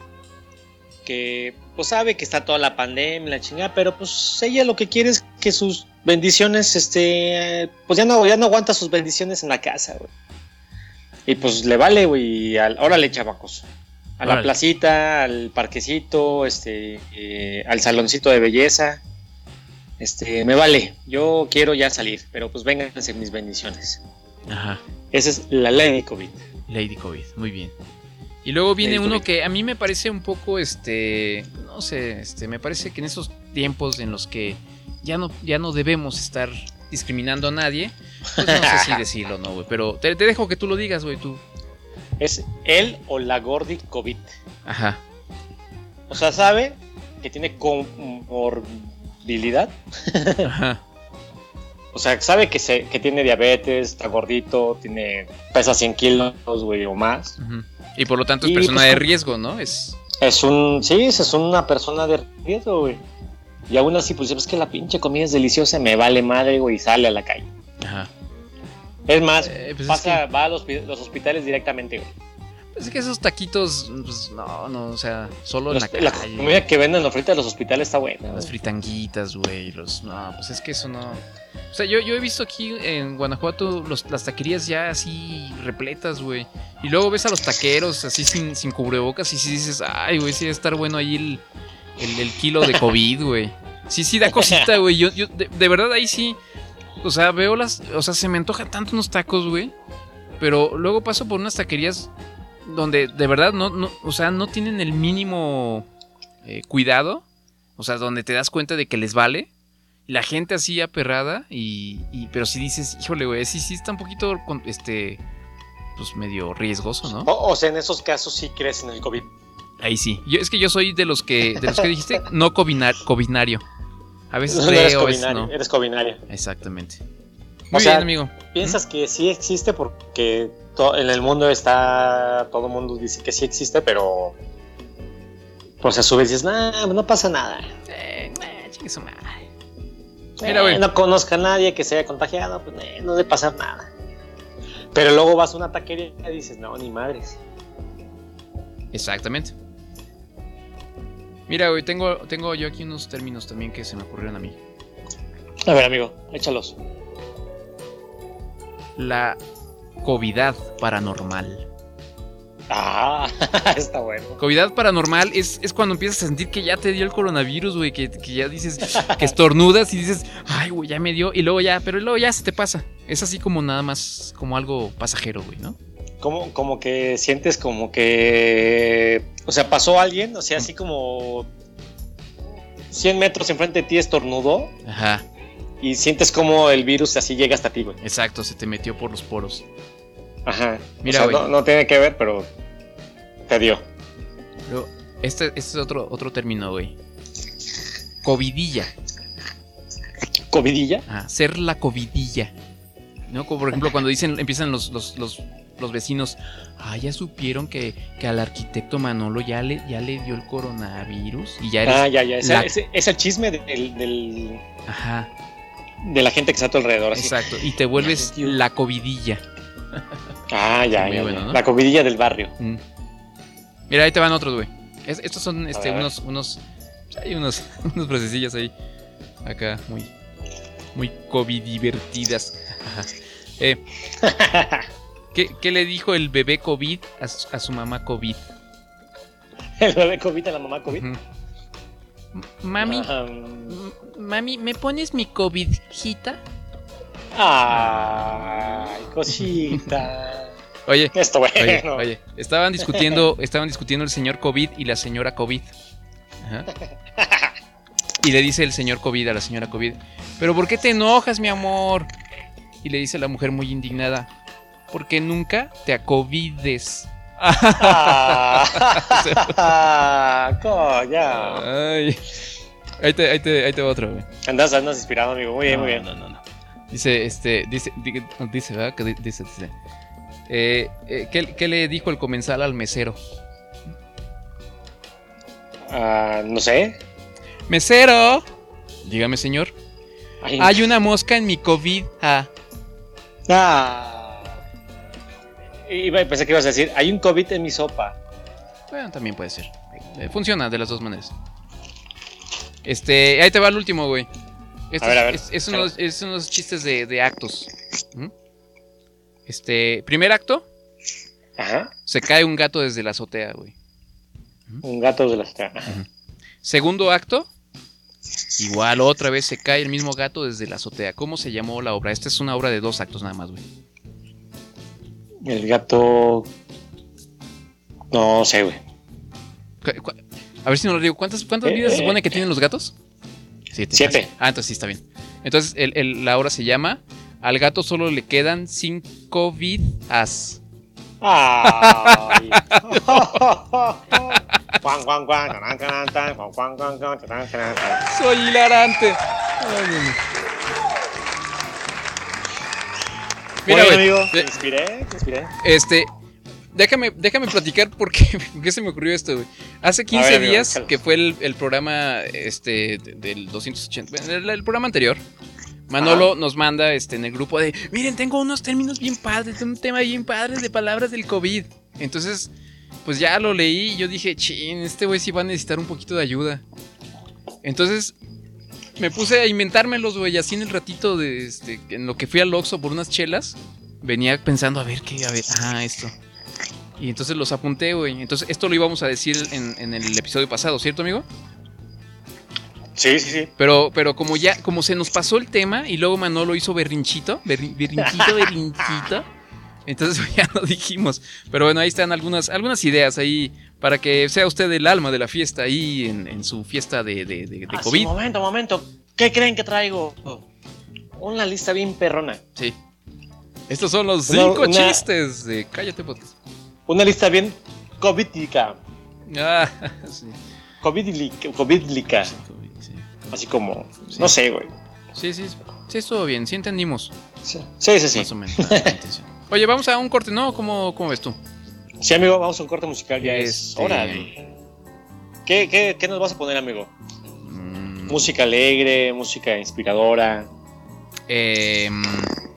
que pues sabe que está toda la pandemia, la chingada, pero pues ella lo que quiere es que sus bendiciones, este, pues ya no, ya no aguanta sus bendiciones en la casa, güey. Y pues le vale, güey, al, órale, chavacos. A órale. La placita, al parquecito, este, eh, al saloncito de belleza. Este, me vale, yo quiero ya salir, pero pues vénganse mis bendiciones. Ajá. Esa es la Lady COVID. Lady COVID, muy bien. Y luego viene uno que a mí me parece un poco, este, no sé, este, me parece que en esos tiempos en los que ya no, ya no debemos estar discriminando a nadie, pues no sé si decirlo, no, güey, pero te, te dejo que tú lo digas, güey, tú. Es él o la Gordi COVID. Ajá. O sea, sabe que tiene comorbilidad. Ajá. O sea, sabe que, se, que tiene diabetes, está gordito, tiene pesa cien kilos, güey, o más. Uh-huh. Y por lo tanto es y persona pues, de riesgo, ¿no? Es es un sí, es una persona de riesgo, güey. Y aún así, pues, es que la pinche comida es deliciosa, me vale madre, güey, y sale a la calle. Ajá. Es más, eh, pues pasa, es que... va a los, los hospitales directamente, güey. Pues es que esos taquitos, pues, no, no, o sea, solo los, en la calle. La comida que venden ahorita en los hospitales está buena. Las fritanguitas, güey, los, no, pues es que eso no... O sea, yo, yo he visto aquí en Guanajuato los, las taquerías ya así repletas, güey. Y luego ves a los taqueros así sin, sin cubrebocas y sí dices, ay, güey, sí debe estar bueno ahí el, el, el kilo de COVID, güey. Sí, sí, da cosita, güey. Yo, yo de, de verdad ahí sí, o sea, veo las... O sea, se me antojan tanto unos tacos, güey. Pero luego paso por unas taquerías donde de verdad no, no, o sea, no tienen el mínimo eh, cuidado. O sea, donde te das cuenta de que les vale. La gente así aperrada y, y pero si dices, híjole, güey, sí, sí está un poquito, este, pues medio riesgoso, ¿no? O, o sea, en esos casos sí crees en el COVID. Ahí sí. Yo, es que yo soy de los que, de los que dijiste, no covinar, covinario. A veces no, creo, eres a veces no. Eres covinario. Exactamente. Muy o sea, bien, amigo. Piensas ¿Mm? que sí existe porque to- en el mundo está, todo el mundo dice que sí existe, pero pues a su vez dices, nah, no pasa nada. Eh, nah, chingue su madre. Mira, eh, no conozca a nadie que se haya contagiado, pues eh, no debe pasar nada. Pero luego vas a una taquería y dices, no, ni madres. Exactamente. Mira, güey, tengo, tengo yo aquí unos términos también que se me ocurrieron a mí. A ver, amigo, échalos. La covidad paranormal. Ah, está bueno. Covidad paranormal es, es cuando empiezas a sentir que ya te dio el coronavirus, güey, que, que ya dices, que estornudas y dices, ay, güey, ya me dio, y luego ya, pero luego ya se te pasa. Es así como nada más, como algo pasajero, güey, ¿no? Como, como que sientes como que, o sea, pasó alguien, o sea, así como cien metros enfrente de ti estornudó. Ajá. Y sientes como el virus así llega hasta ti, güey. Exacto, se te metió por los poros. Ajá. Mira, o sea, no, no tiene que ver, pero te dio. Pero este, este es otro, otro término, güey. Covidilla. ¿Covidilla? Ah, ser la covidilla. ¿No? Como por ejemplo cuando dicen, empiezan los, los, los, los vecinos, ah, ya supieron que, que al arquitecto Manolo ya le, ya le dio el coronavirus. Y ya eres ah, ya, ya. Es, la... es, es el chisme del, del... Ajá. De la gente que está a tu alrededor. Así. Exacto. Y te vuelves la covidilla. Ah, ya, ya, bueno, ya. ¿no? La covidilla del barrio. Mm. Mira, ahí te van otros, güey. Es, estos son este, unos, unos, hay unos, unos frasecillas ahí, acá, muy, muy covidivertidas. eh, ¿qué, ¿Qué le dijo el bebé COVID a su, a su mamá COVID? El bebé COVID a la mamá COVID. Uh-huh. Mami, um... mami, ¿me pones mi covidjita? Ay, cosita. Oye, esto bueno. Oye, oye, estaban discutiendo, estaban discutiendo el señor COVID y la señora COVID. Ajá. Y le dice el señor COVID a la señora COVID, ¿pero por qué te enojas, mi amor? Y le dice la mujer muy indignada, porque nunca te acovides. Ah, coña. Ay. Ahí te, ahí te, ahí te va otro, güey. Andas, andas inspirado, amigo. Muy bien, no, muy bien. No, no, no. Dice, este, dice, dice, ¿verdad? Que dice, dice. Eh, eh, ¿qué, ¿Qué le dijo el comensal al mesero? Uh, no sé. Mesero, dígame, señor. Ay, hay una mosca en mi COVID. Ah. ah. Y pensé que ibas a decir, hay un COVID en mi sopa. Bueno, también puede ser. Funciona de las dos maneras. Este, ahí te va el último, güey. Este a ver, a ver. Es, es, unos, es unos chistes de, de actos. ¿Mm? Este, primer acto. Ajá. Se cae un gato desde la azotea, güey. ¿Mm? Un gato desde la azotea. Uh-huh. Segundo acto. Igual otra vez se cae el mismo gato desde la azotea. ¿Cómo se llamó la obra? Esta es una obra de dos actos nada más, güey. El gato... No sé, güey. A ver si no lo digo. ¿Cuántas, cuántas eh, vidas eh, se supone que tienen los gatos? Siete. Siete. Ah, entonces sí está bien. Entonces el, el, la obra se llama Al gato solo le quedan cinco vidas. Ay. Soy hilarante. Mira, bueno, güey, amigo, te inspiré, te inspiré. Este, déjame, déjame platicar por qué, por qué se me ocurrió esto, güey. Hace quince ver, días, amigo, que fue el, el programa este del doscientos ochenta, el, el programa anterior, Manolo ah. nos manda este en el grupo de, miren, tengo unos términos bien padres, un tema bien padre de palabras del COVID. Entonces, pues ya lo leí y yo dije, chin, este güey sí va a necesitar un poquito de ayuda. Entonces me puse a inventármelos, güey, así en el ratito de este, en lo que fui al Oxxo por unas chelas, venía pensando a ver qué, a ver, ah, esto. Y entonces los apunté, güey. Entonces esto lo íbamos a decir en, en el episodio pasado, ¿cierto, amigo? Sí, sí, sí. Pero, pero como ya, como se nos pasó el tema y luego Manolo hizo berrinchito, berrin, berrinchito, berrinchito. Entonces ya lo dijimos. Pero bueno, ahí están algunas, algunas ideas ahí para que sea usted el alma de la fiesta ahí en, en su fiesta de, de, de, de ah, COVID. Sí, momento, momento. ¿Qué creen que traigo? Una lista bien perrona. Sí. Estos son los cinco una, una, chistes de Cállate Podcast. Una lista bien covidlica. Ah, sí. Covidlica. Covidlica. Sí, COVID, sí. Así como, sí. No sé, güey. Sí, sí, sí, estuvo bien, sí entendimos. Sí, sí, sí. sí. Más o menos. Oye, vamos a un corte, ¿no? ¿Cómo, cómo ves tú? Sí, amigo, vamos a un corte musical, ya este... es hora. ¿Qué, qué, ¿Qué nos vas a poner, amigo? Mm. Música alegre, música inspiradora. Eh...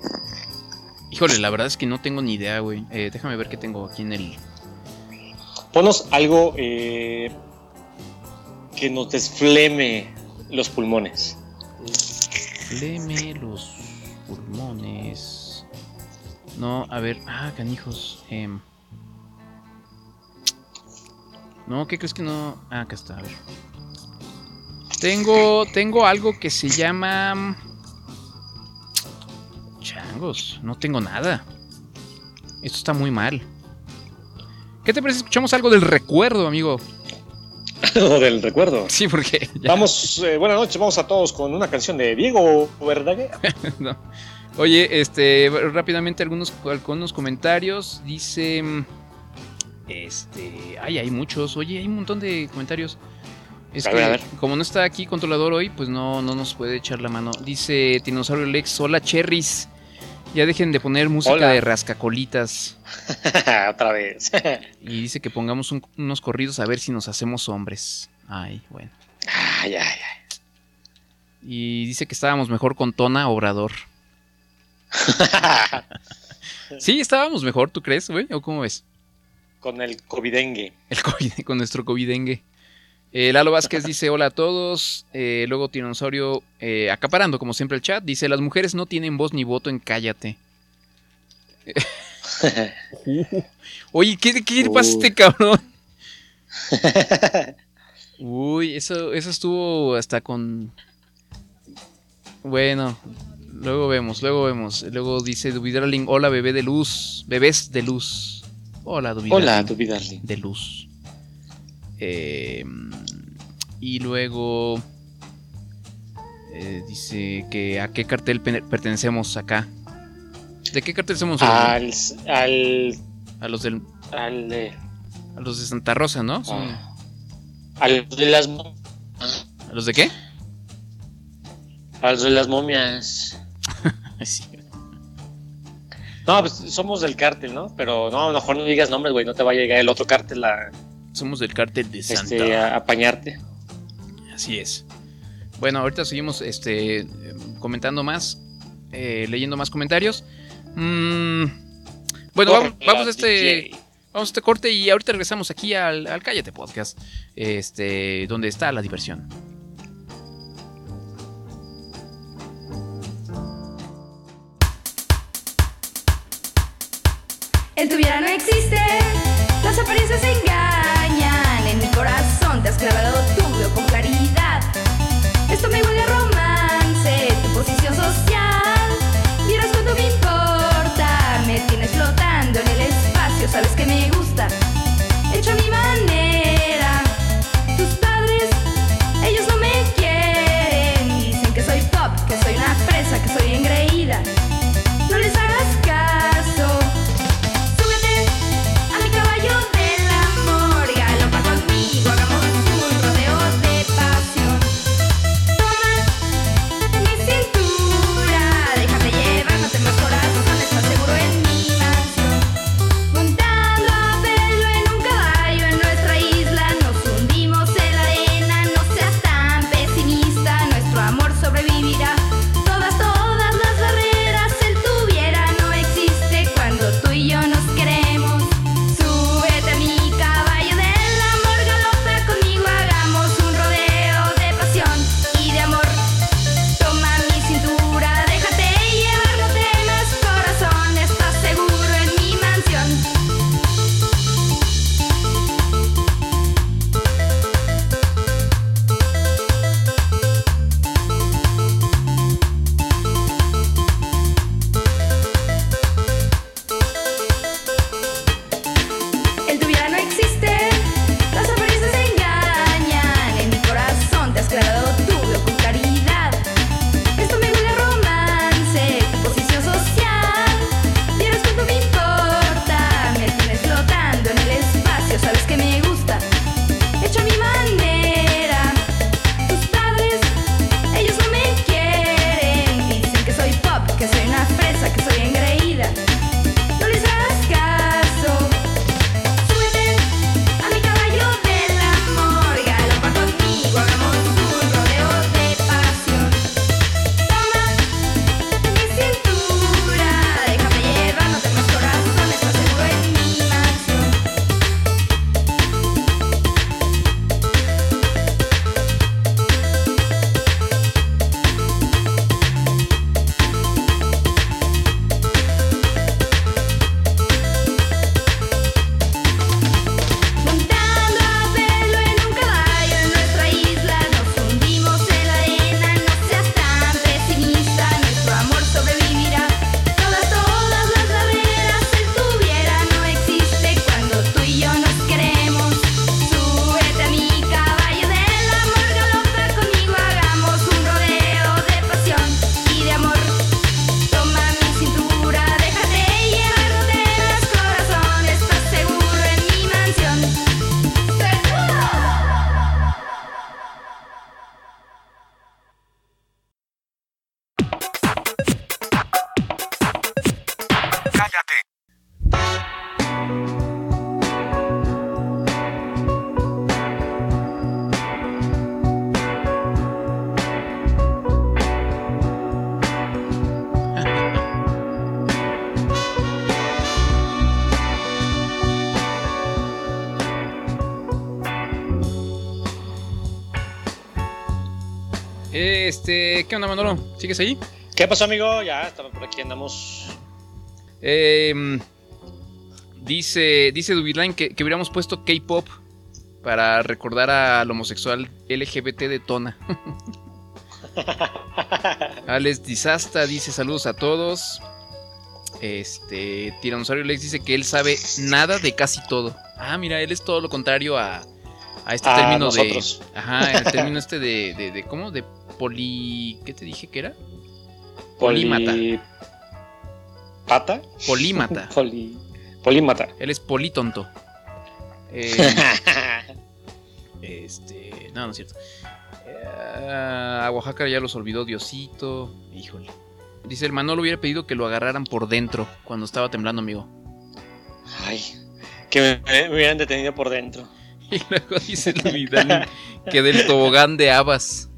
Híjole, la verdad es que no tengo ni idea, güey. Eh, déjame ver qué tengo aquí en el... Ponos algo eh, que nos desfleme los pulmones. Desfleme los pulmones. No, a ver. Ah, canijos. Eh... No, ¿qué crees que no? Ah, acá está, a ver. Tengo, tengo algo que se llama... Changos, no tengo nada. Esto está muy mal. ¿Qué te parece? Escuchamos algo del recuerdo, amigo. ¿Algo del recuerdo? Sí, porque... Ya. Vamos, eh, buenas noches, vamos a todos con una canción de Diego, ¿verdad? No. Oye, este, rápidamente algunos, algunos comentarios. Dice... Este... Ay, hay muchos. Oye, hay un montón de comentarios. Es a que, ver, a ver. como no está aquí controlador hoy, pues no, no nos puede echar la mano. Dice Dinosaurio Lex, hola cherries. Ya dejen de poner música hola. De rascacolitas. Otra vez. Y dice que pongamos un, unos corridos a ver si nos hacemos hombres. Ay, bueno. Ay, ay, ay. Y dice que estábamos mejor con Tona Obrador. Sí, estábamos mejor, ¿tú crees, güey? ¿O cómo ves? Con el covidengue. El COVID, con nuestro covidengue. Eh, Lalo Vázquez dice hola a todos. Eh, luego Tiranosaurio eh, acaparando como siempre el chat. Dice las mujeres no tienen voz ni voto en Cállate. Oye, ¿qué, qué le pasa a este cabrón? Uy, eso, eso estuvo hasta con... Bueno, luego vemos, luego vemos. Luego dice Dubidarling, hola bebé de luz. Bebés de luz. Hola Dubidarling. Hola Dubidarling. De luz. Eh, y luego eh, dice que a qué cartel pertenecemos acá. ¿De qué cartel somos? Al, al a los del al de, a los de Santa Rosa, ¿no? Son... A los de las ¿A los de qué? A los de las momias. Sí. No, pues somos del cártel, ¿no? Pero no, a lo mejor no digas nombres, güey, no te vaya a llegar el otro cártel a... Somos del cártel de Santa. Este, a apañarte. Así es. Bueno, ahorita seguimos este, comentando más, eh, leyendo más comentarios. Mm, bueno, vamos, vamos a este, vamos a este corte y ahorita regresamos aquí al, al Cállate Podcast, este, donde está la diversión. El tuviera no existe, las apariencias engañan. En mi corazón te has clavado tu veo con claridad. Esto me huele a romance, tu posición social. Vieras cuánto me importa, me tienes flotando en el espacio. Sabes que me gusta, hecho a mi manera. Tus padres, ellos no me quieren. Dicen que soy pop, que soy una fresa, que soy engreída. No les hagas caso. Este, ¿qué onda, Manolo? ¿Sigues ahí? ¿Qué pasó, amigo? Ya, estamos por aquí, andamos. Eh, dice, dice Duvidline que, que hubiéramos puesto K-pop para recordar al homosexual L G B T de Tona. Alex Disasta dice saludos a todos. Este, Tiranosaurio Lex dice que él sabe nada de casi todo. Ah, mira, él es todo lo contrario a, a este a término nosotros. de. Ajá, el término este de, de, de. ¿Cómo? De poli. ¿Qué te dije que era? Polímata. Poli... ¿Pata? Polímata. Poli... Polímata. Él es politonto. Eh, este. No, no es cierto. Eh, a Oaxaca ya los olvidó Diosito. Híjole. Dice el Manolo hubiera pedido que lo agarraran por dentro cuando estaba temblando, amigo. Ay, que me, me hubieran detenido por dentro. Y luego dice el Vidal que del tobogán de habas.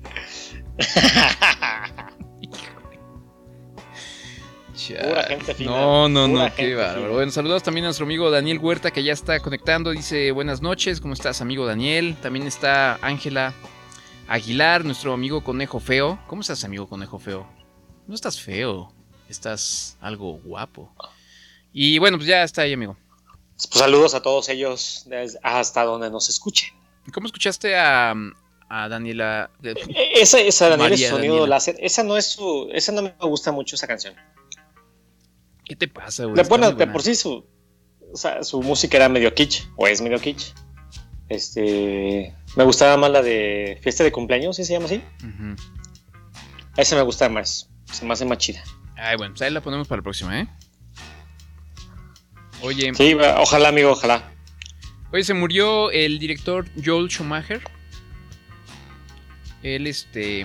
Pura gente fina. No, no, Pura no, qué bárbaro. fina. Bueno, saludos también a nuestro amigo Daniel Huerta que ya está conectando. Dice buenas noches, ¿cómo estás, amigo Daniel? También está Ángela Aguilar, nuestro amigo Conejo Feo. ¿Cómo estás, amigo Conejo Feo? No estás feo, estás algo guapo. Y bueno, pues ya está ahí, amigo. Pues saludos a todos ellos desde hasta donde nos escuchen. ¿Cómo escuchaste a, a Daniela? Esa, esa Daniela es María su sonido Daniela. láser. Esa no es su. Esa no me gusta mucho, esa canción. ¿Qué te pasa, güey? De, Está bueno, muy de buena. por sí su, o sea, su música era medio kitsch, o es medio kitsch. Este, me gustaba más la de Fiesta de Cumpleaños, ¿sí se llama así? Uh-huh. Esa me gusta más, se me hace más chida. Ay, bueno, pues ahí la ponemos para la próxima, ¿eh? Oye, Sí, ojalá, amigo, ojalá. oye, se murió el director Joel Schumacher. Él, este...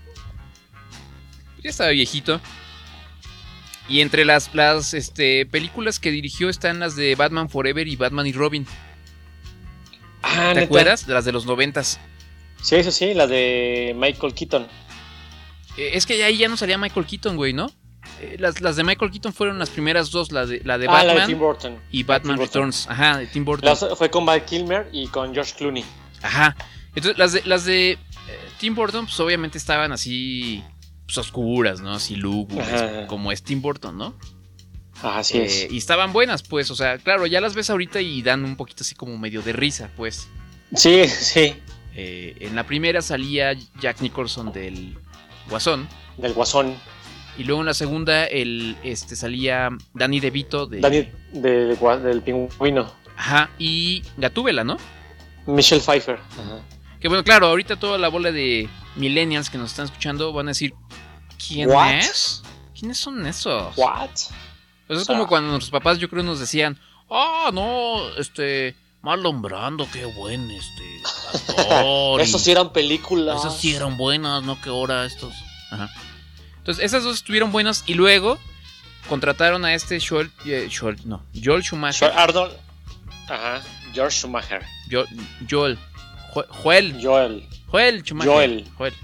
ya estaba viejito. Y entre las, las este, películas que dirigió están las de Batman Forever y Batman y Robin. Ah, ¿Te ¿neta? acuerdas? De las de los noventas. Sí, eso sí, la de Michael Keaton. Eh, es que ahí ya no salía Michael Keaton, güey, ¿no? Eh, las, las de Michael Keaton fueron las primeras dos, la de, la de ah, Batman la de Tim Burton. y Batman Tim Burton. Returns. Ajá, de Tim Burton. Las- fue con Val Kilmer y con George Clooney. Ajá. Entonces, las de, las de eh, Tim Burton, pues obviamente estaban así, pues oscuras, ¿no? Así lúgubres, Ajá. como es Tim Burton, ¿no? Ah, así Eh, es. y estaban buenas, pues, o sea, claro, ya las ves ahorita y dan un poquito así como medio de risa, pues. Sí, sí, Eh, en la primera salía Jack Nicholson del Guasón. del Guasón. Y luego en la segunda el, este, salía Danny DeVito de... Danny del, gua- del Pingüino. Ajá, y Gatúbela, ¿no? Michelle Pfeiffer. Ajá. Que bueno, claro, ahorita toda la bola de millennials que nos están escuchando van a decir, ¿quién What? es? ¿Quiénes son esos? What? Pues es O sea, como cuando nuestros papás yo creo nos decían, ah, no, este, Marlon Brando, qué buen este actor. Esos sí eran películas. Esas sí eran buenas, ¿no? Que ahora estos. Ajá. Entonces, esas dos estuvieron buenas y luego contrataron a este Joel, eh, Joel no, Joel Schumacher. Joel- Arnold. Ajá. George Schumacher. Jo- Joel. Jo- Joel. Joel. Joel Schumacher. Joel. Joel.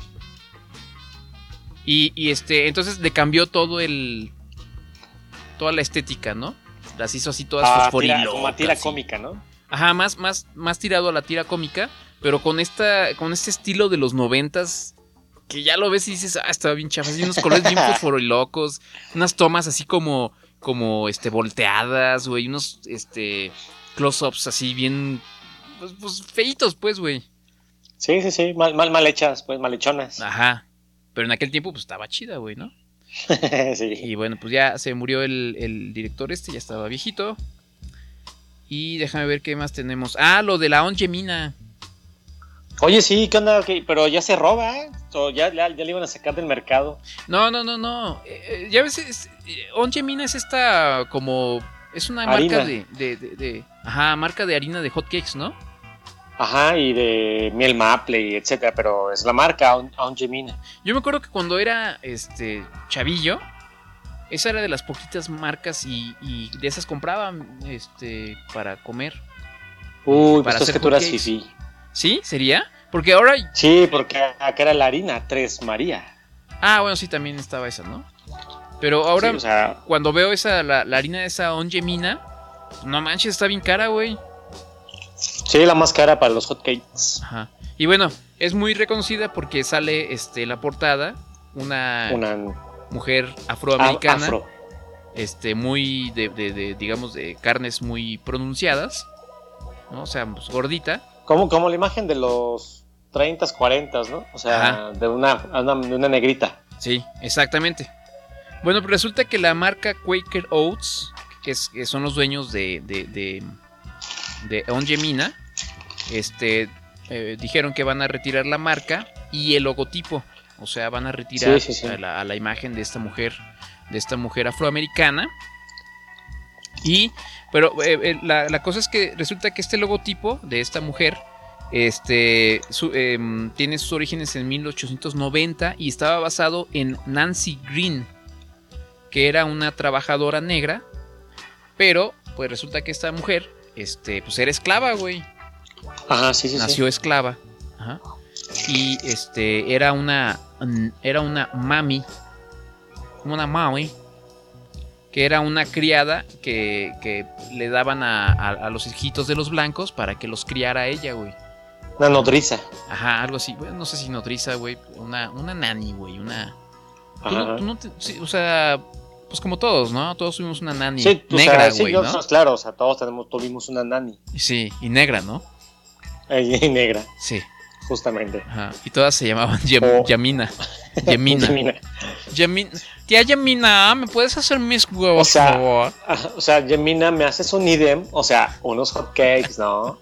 Y, y este, entonces le cambió todo el. Toda la estética, ¿no? Las hizo así todas Ah, tira, fosforilocas. como a tira y- cómica, ¿no? Ajá, más, más, más tirado a la tira cómica, pero con esta, con este estilo de los noventas, que ya lo ves y dices, ah, estaba bien chafa, así unos colores bien fosforilocos, unas tomas así como, como, este, volteadas, güey, unos, este, close-ups así bien, pues, pues feitos, pues, güey. Sí, sí, sí. Mal, mal, mal hechas, pues, mal hechonas. Ajá, pero en aquel tiempo, pues, estaba chida, güey, ¿no? Sí. Y bueno, pues ya se murió el, el director este, ya estaba viejito. Y déjame ver qué más tenemos. Ah, lo de la Onge Mina. Oye, sí, ¿qué onda? Ok, pero ya se roba, ¿eh? O ya, ya, ya le iban a sacar del mercado. No, no, no, no. Eh, eh, ya ves, es, eh, Onge Mina es esta como... Es una Harina. marca de, de, de, de- Ajá, marca de harina de hotcakes, ¿no? Ajá, y de miel maple, y etcétera, pero es la marca On- Onge Mina. Yo me acuerdo que cuando era este chavillo, esa era de las poquitas marcas y, y de esas compraba este, para comer. Uy, Para pues es hacer que tú eras hotcakes. fifí. ¿Sí? ¿Sería? Porque ahora... Sí, porque acá era la harina, Tres María. Ah, bueno, sí, también estaba esa, ¿no? Pero ahora, Sí, o sea, cuando veo esa la, la harina de esa Onge Mina, no manches, está bien cara, güey. Sí, la más cara para los hotcakes. Ajá. Y bueno, es muy reconocida porque sale este, la portada una, una mujer afroamericana, afro. este, muy de, de, de, digamos, de carnes muy pronunciadas, ¿no? O sea, pues, gordita. Como, como la imagen de los treinta, cuarenta, ¿no? O sea, de una, una, de una negrita. Sí, exactamente. Bueno, pues resulta que la marca Quaker Oats, que, es, que son los dueños de, de, de, de Aunt Jemima, este, eh, dijeron que van a retirar la marca y el logotipo. O sea, van a retirar sí, sí, sí. A, la, a la imagen de esta mujer, de esta mujer afroamericana. Y, pero eh, eh, la, la cosa es que resulta que este logotipo de esta mujer este, su, eh, tiene sus orígenes en mil ochocientos noventa y estaba basado en Nancy Green, que era una trabajadora negra, pero pues resulta que esta mujer, este, pues era esclava, güey. Ajá, sí, sí, Nació sí. esclava. Ajá. Y este, era una, era una mami, una mami, que era una criada que, que le daban a, a, a los hijitos de los blancos para que los criara ella, güey. Una nodriza. Ajá, algo así, bueno, no sé si nodriza, güey, una, una nani, güey, una... Tú no, tú no te, sí, o sea, pues como todos, ¿no? Todos tuvimos una nani sí, negra, o sea, güey, sí, ¿no? Claro, o sea, todos tenemos, tuvimos una nani. Sí, y negra, ¿no? Y negra. Sí. Justamente. Ajá, y todas se llamaban Yam, oh. Yamina. Yamina. Yamina. Yamina. Tía Yamina, ¿me puedes hacer mis huevos, o sea, por favor? O sea, Yamina, ¿me haces un idem? O sea, unos hotcakes, ¿no?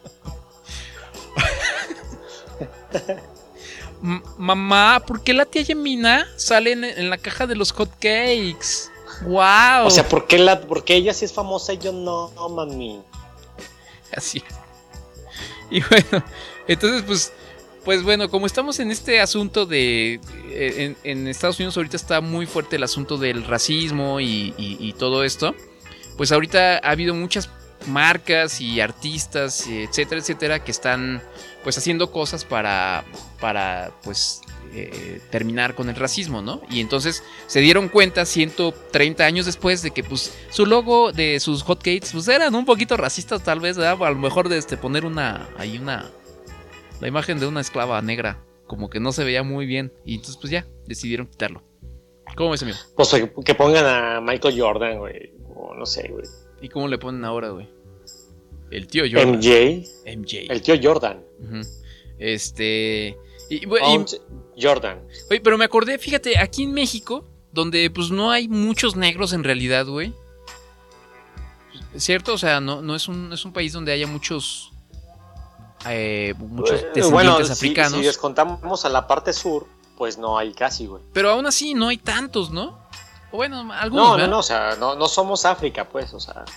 M- mamá, ¿por qué la tía Yamina sale en, en la caja de los hotcakes? ¡Wow! O sea, ¿por qué, la, ¿por qué ella sí es famosa y yo no, no, mami? Así. Y bueno, entonces pues, pues bueno, como estamos en este asunto de, en, en Estados Unidos ahorita está muy fuerte el asunto del racismo y, y, y todo esto, pues ahorita ha habido muchas marcas y artistas, etcétera, etcétera, que están pues haciendo cosas para, para pues eh, terminar con el racismo, ¿no? Y entonces se dieron cuenta ciento treinta años después de que pues su logo de sus hotcakes pues eran un poquito racistas tal vez, ¿verdad? A lo mejor de este, poner una, ahí una, la imagen de una esclava negra, como que no se veía muy bien y entonces pues ya, decidieron quitarlo. ¿Cómo ves, amigo? Pues que pongan a Michael Jordan, güey, o no sé, güey. ¿Y cómo le ponen ahora, güey? El tío Jordan. M J. M J. El tío Jordan. Uh-huh. Este... Y, y, y, Jordan. Oye, pero me acordé, fíjate, aquí en México, donde pues no hay muchos negros en realidad, güey. ¿Cierto? O sea, no, no es un, es un país donde haya muchos... Eh, muchos descendientes bueno, africanos. Si, si descontamos a la parte sur, pues no hay casi, güey. Pero aún así no hay tantos, ¿no? O bueno, algunos, No, ¿verdad? no, no, o sea, no, no somos África, pues, o sea...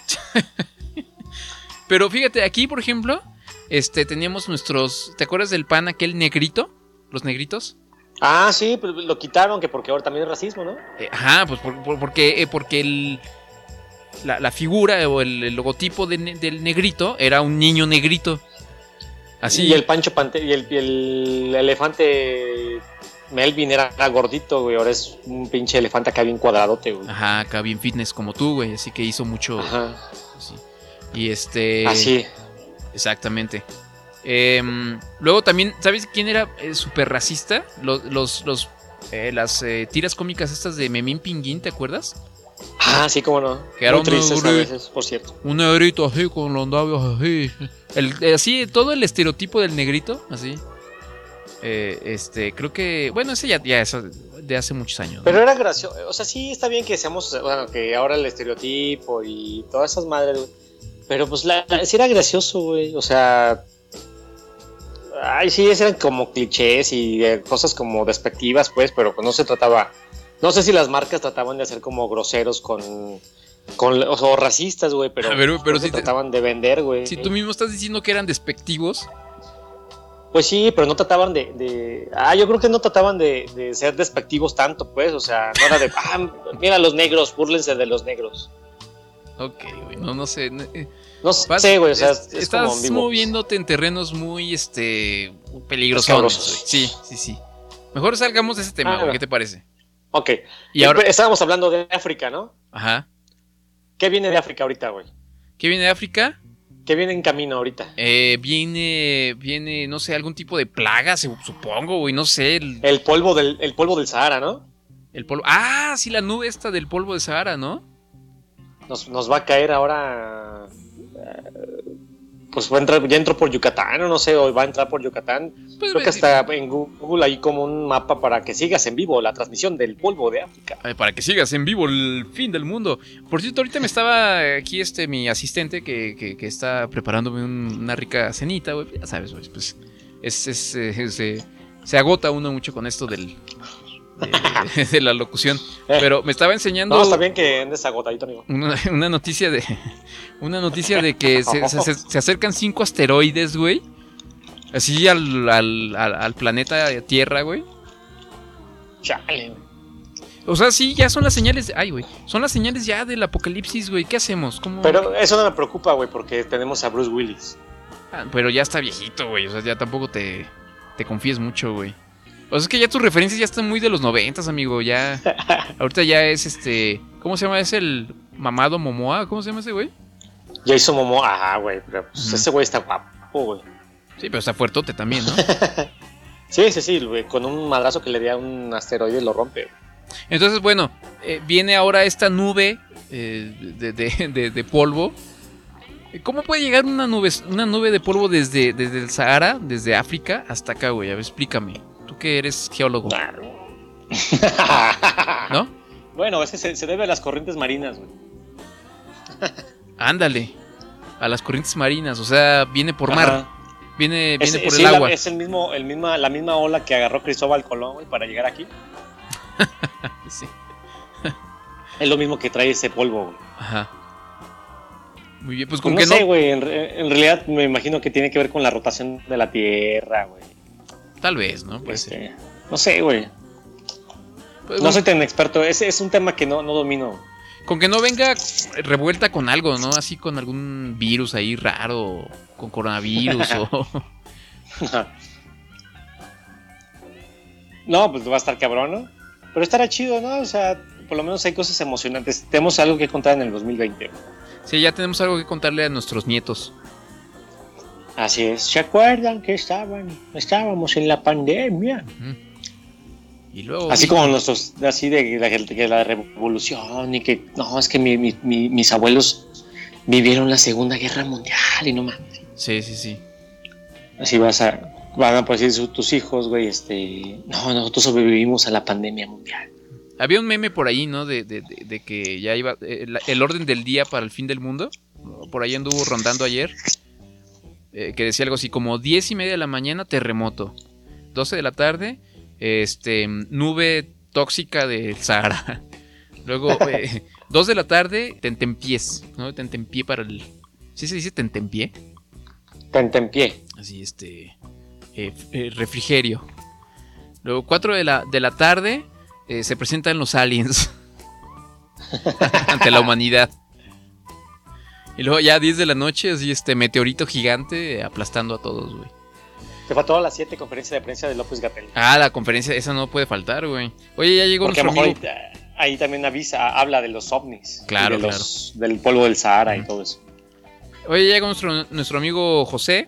Pero fíjate, aquí por ejemplo, este, teníamos nuestros, ¿te acuerdas del pan aquel negrito? Los negritos. Ah, sí, pues lo quitaron, que porque ahora también es racismo, ¿no? Eh, ajá, pues por, por, porque, eh, porque el, la, la figura o el, el logotipo de, del negrito era un niño negrito. Así. Y el Pancho Pante y el, y el elefante Melvin era, era gordito, güey, ahora es un pinche elefante acá bien cuadradote, güey. Ajá, acá bien fitness como tú, güey, así que hizo mucho... Ajá. Así. Y este... Así. Exactamente. Eh, luego también, ¿sabes quién era eh, súper racista? Los, los, los, eh, las eh, tiras cómicas estas de Memín Pinguín, ¿te acuerdas? Ah, sí, cómo no. Que era muy tristes un a veces, por cierto. Un negrito así, con los labios así. El, eh, así, todo el estereotipo del negrito, así. Eh, este, creo que... Bueno, ese ya, ya es de hace muchos años, ¿no? Pero era gracioso. O sea, sí está bien que seamos... Bueno, que ahora el estereotipo y todas esas madres, güey. Pero pues la, la, sí era gracioso, güey. O sea... Ay, sí, eran como clichés y eh, cosas como despectivas, pues. Pero pues no se trataba... No sé si las marcas trataban de hacer como groseros con... con o, o racistas, güey. Pero, ver, pero no si se trataban de vender, güey. Si tú mismo estás diciendo que eran despectivos... Pues sí, pero no trataban de, de... Ah, yo creo que no trataban de, de ser despectivos tanto, pues. O sea, no era de... Ah, mira los negros, búrlense de los negros. Ok, güey, no, no sé. No sé, güey, o sea, es, es estás como vivo. moviéndote en terrenos muy, este, peligrosos. Sí, sí, sí. Mejor salgamos de ese tema, ah, güey, ¿qué te parece? Ok. Y ahora... Estábamos hablando de África, ¿no? Ajá. ¿Qué viene de África ahorita, güey? ¿Qué viene de África? ¿Qué viene en camino ahorita? Eh, viene, viene, no sé, algún tipo de plaga, supongo, güey, no sé. El, el polvo del, el polvo del Sahara, ¿no? El polvo. Ah, sí, la nube esta del polvo del Sahara, ¿no? Nos, nos va a caer ahora. Pues va a entrar, ya entró por Yucatán, o no sé, o va a entrar por Yucatán. Pues creo que está en Google ahí como un mapa para que sigas en vivo la transmisión del polvo de África. Ay, para que sigas en vivo el fin del mundo. Por cierto, ahorita me estaba aquí este mi asistente que, que, que está preparándome un, una rica cenita, güey. Ya sabes, güey, pues es, es, es, es eh, se agota uno mucho con esto del... De, de la locución, eh, pero me estaba enseñando. No, está bien que andes agotadito, amigo. Una, una noticia de. Una noticia de que se, se, se acercan cinco asteroides, güey. Así al, al, al, al planeta Tierra, güey. Chale. O sea, sí, ya son las señales. De, ay, güey. Son las señales ya del apocalipsis, güey. ¿Qué hacemos? ¿Cómo? Pero eso no me preocupa, güey, porque tenemos a Bruce Willis. Ah, pero ya está viejito, güey. O sea, ya tampoco te, te confíes mucho, güey. O sea, es que ya tus referencias ya están muy de los noventas, amigo. Ya. Ahorita ya es este. ¿Cómo se llama? ¿Es el mamado Momoa? ¿Cómo se llama ese güey? Jason Momoa. Ah, güey. Pero pues, uh-huh. Ese güey está guapo, güey. Sí, pero está fuertote también, ¿no? sí, sí, sí, güey. Con un madrazo que le dé a un asteroide lo rompe. Entonces, bueno, eh, viene ahora esta nube eh, de, de, de, de polvo. ¿Cómo puede llegar una nube, una nube de polvo desde, desde el Sahara, desde África, hasta acá, güey? A ver, explícame. Tú que eres geólogo. ¿No? Bueno, ese se, se debe a las corrientes marinas, güey. Ándale. A las corrientes marinas, o sea, viene por mar. Ajá. Viene, viene es, por sí, el agua. La, es el mismo, el misma, la misma ola que agarró Cristóbal Colón, güey, para llegar aquí. sí. Es lo mismo que trae ese polvo, güey. Ajá. Muy bien, pues con pues que no no. sé, güey, en, en realidad me imagino que tiene que ver con la rotación de la Tierra, güey. Tal vez, ¿no? Pues este, no sé, güey. Pues, no bueno, soy tan experto. Es, es un tema que no, no domino. Con que no venga revuelta con algo, ¿no? Así con algún virus ahí raro, con coronavirus o... No, pues va a estar cabrón, ¿no? Pero estará chido, ¿no? O sea, por lo menos hay cosas emocionantes. Tenemos algo que contar en el dos mil veinte. Sí, ya tenemos algo que contarle a nuestros nietos. Así es. ¿Se acuerdan que estaban, estábamos en la pandemia? Uh-huh. Y luego, así como nuestros, así de la, de la revolución y que, no, es que mi, mi, mi, mis abuelos vivieron la Segunda Guerra Mundial y no mames. Sí, sí, sí. Así vas a, van a decir tus hijos, güey, este, no, nosotros sobrevivimos a la pandemia mundial. Había un meme por ahí, ¿no? De, de, de, de que ya iba, el, el orden del día para el fin del mundo. Por ahí anduvo rondando ayer. Eh, que decía algo así como diez y media de la mañana, terremoto. doce de la tarde, este, nube tóxica del Sahara. Luego, eh, dos de la tarde, tentempiés, ¿no? Tentempié para el... ¿Sí se dice tentempié? Tentempié. Así, este... Eh, eh, refrigerio. Luego, cuatro de la, de la tarde, eh, se presentan los aliens ante la humanidad. Y luego ya diez de la noche, así este meteorito gigante aplastando a todos, güey. Te faltó a las siete conferencia de prensa de López-Gatell. Ah, la conferencia, esa no puede faltar, güey. Oye, ya llegó porque nuestro amigo. Ahí, ahí también avisa, habla de los ovnis. Claro, de claro. Los, del polvo del Sahara uh-huh. y todo eso. Oye, ya llegó nuestro, nuestro amigo José,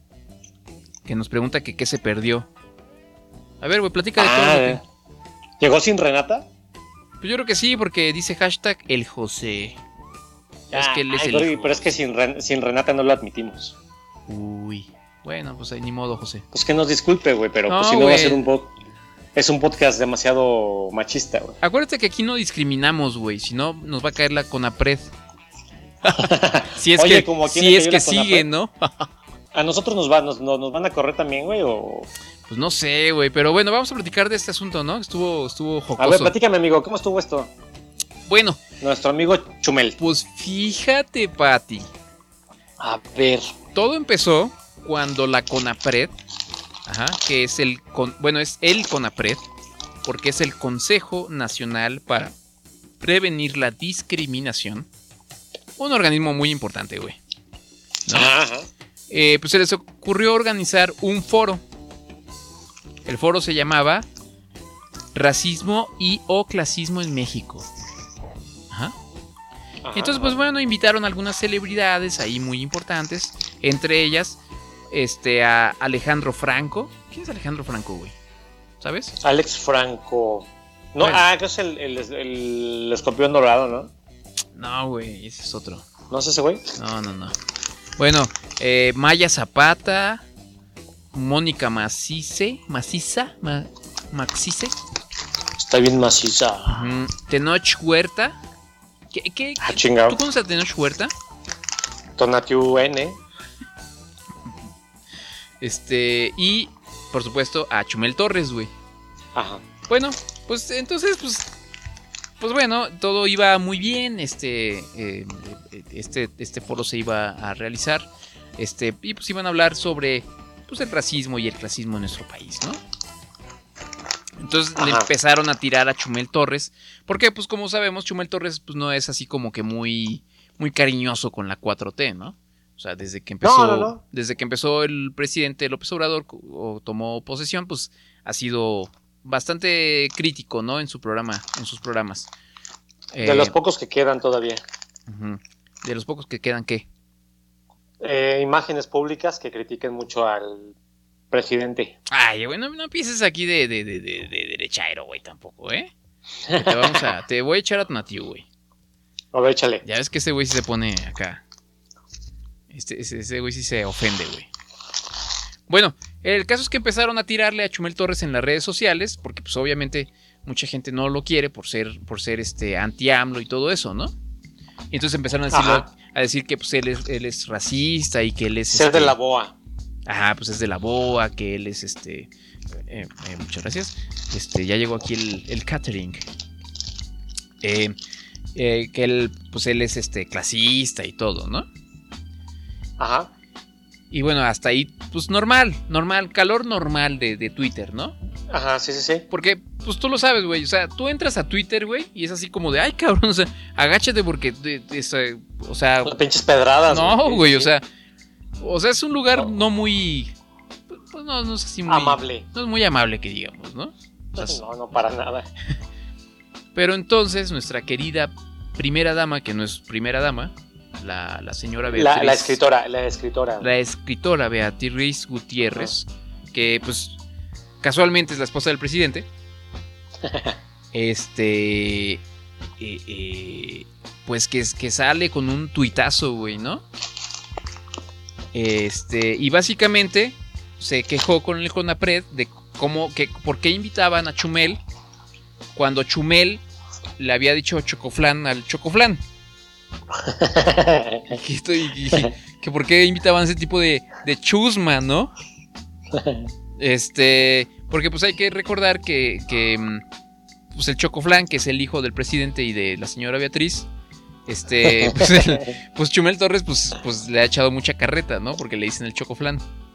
que nos pregunta que qué se perdió. A ver, güey, platica de ah, todo. Que... ¿Llegó sin Renata? Pues yo creo que sí, porque dice hashtag el José. Ah, es que él es ay, el pero, pero es que sin, Ren, sin Renata no lo admitimos. Uy, bueno, pues ahí ni modo, José. Pues que nos disculpe, güey, pero no, pues si no va a ser un bot. Es un podcast demasiado machista, güey. Acuérdate que aquí no discriminamos, güey, si no nos va a caer la CONAPRED. si es Oye, que, si es que sigue, ¿no? ¿A nosotros nos, va, nos, nos van a correr también, güey? O... Pues no sé, güey, pero bueno, vamos a platicar de este asunto, ¿no? Estuvo, estuvo jocoso. A ver, platícame, amigo, ¿cómo estuvo esto? Bueno. Nuestro amigo Chumel. Pues fíjate, Pati. A ver. Todo empezó cuando la CONAPRED, ajá, que es el, con, bueno, es el CONAPRED, porque es el Consejo Nacional para Prevenir la Discriminación. Un organismo muy importante, güey, ¿no? Ajá. Eh, pues se les ocurrió organizar un foro. El foro se llamaba Racismo y o Clasismo en México. Ajá. Ajá, Entonces, pues bueno, invitaron a algunas celebridades ahí muy importantes. Entre ellas, este, a Alejandro Franco. ¿Quién es Alejandro Franco, güey? ¿Sabes? Alex Franco. No, bueno. Ah, que es el, el, el, el escorpión dorado, ¿no? No, güey, ese es otro. ¿No es ese güey? No, no, no. Bueno, eh, Maya Zapata, Mónica Macice, Maciza, Ma, Maxice. Está bien maciza. Uh-huh. Tenoch Huerta. ¿Qué, qué, ah, chingado. ¿Tú conoces a Tenoch Huerta? Tonatiu N. Este, y por supuesto a Chumel Torres, güey. Ajá. Bueno, pues entonces, pues, pues bueno, todo iba muy bien. Este, eh, este, este foro se iba a realizar. Este, y pues iban a hablar sobre, pues, el racismo y el clasismo en nuestro país, ¿no? Entonces Ajá. le empezaron a tirar a Chumel Torres, porque pues como sabemos Chumel Torres pues no es así como que muy, muy cariñoso con la cuatro T, ¿no? O sea, desde que empezó, no, no, no. desde que empezó el presidente López Obrador o tomó posesión, pues ha sido bastante crítico, ¿no? En su programa, en sus programas. De eh, los pocos que quedan todavía. Uh-huh. De los pocos que quedan, ¿qué? Eh, imágenes públicas que critiquen mucho al presidente. Ay, güey, no, no empieces aquí de, de, de, de, de derechaero, güey, tampoco, ¿eh? Te, vamos a, te voy a echar a Tonatiu, güey. A ver, échale. Ya ves que ese güey sí se pone acá. Este, ese, ese güey sí se ofende, güey. Bueno, el caso es que empezaron a tirarle a Chumel Torres en las redes sociales, porque pues obviamente mucha gente no lo quiere por ser, por ser este anti-AMLO y todo eso, ¿no? Y entonces empezaron a, decirlo, a decir que pues él es, él es racista y que él es... Ser este, de la B O A. Ajá, pues es de la B O A, que él es este... Eh, eh, muchas gracias. Este, ya llegó aquí el, el catering. Eh, eh, que él, pues él es este clasista y todo, ¿no? Ajá. Y bueno, hasta ahí, pues normal, normal, calor normal de, de Twitter, ¿no? Ajá, sí, sí, sí. Porque, pues tú lo sabes, güey, o sea, tú entras a Twitter, güey, y es así como de, ay, cabrón, o sea, agáchate porque, de, de, de, o sea... Las pinches pedradas. No, güey, sí. o sea, o sea, es un lugar no, no muy, pues no, no es así muy... Amable. No es muy amable que digamos, ¿no? O sea, no, no, para nada. Pero entonces, nuestra querida primera dama, que no es primera dama... La, la señora Beatriz. La, la escritora, la escritora. La escritora Beatriz Gutiérrez, oh. que pues casualmente es la esposa del presidente. este. Eh, eh, pues que, que sale con un tuitazo, güey, ¿no? Este. Y básicamente se quejó con el CONAPRED de cómo. Que, por qué invitaban a Chumel cuando Chumel le había dicho Chocoflán al Chocoflán. que, estoy, que, que por qué invitaban a ese tipo de, de chusma, ¿no? Este, porque pues hay que recordar que, que pues el Chocoflán, que es el hijo del presidente y de la señora Beatriz, este, pues, el, pues Chumel Torres pues, pues le ha echado mucha carreta, ¿no? Porque le dicen el Chocoflán.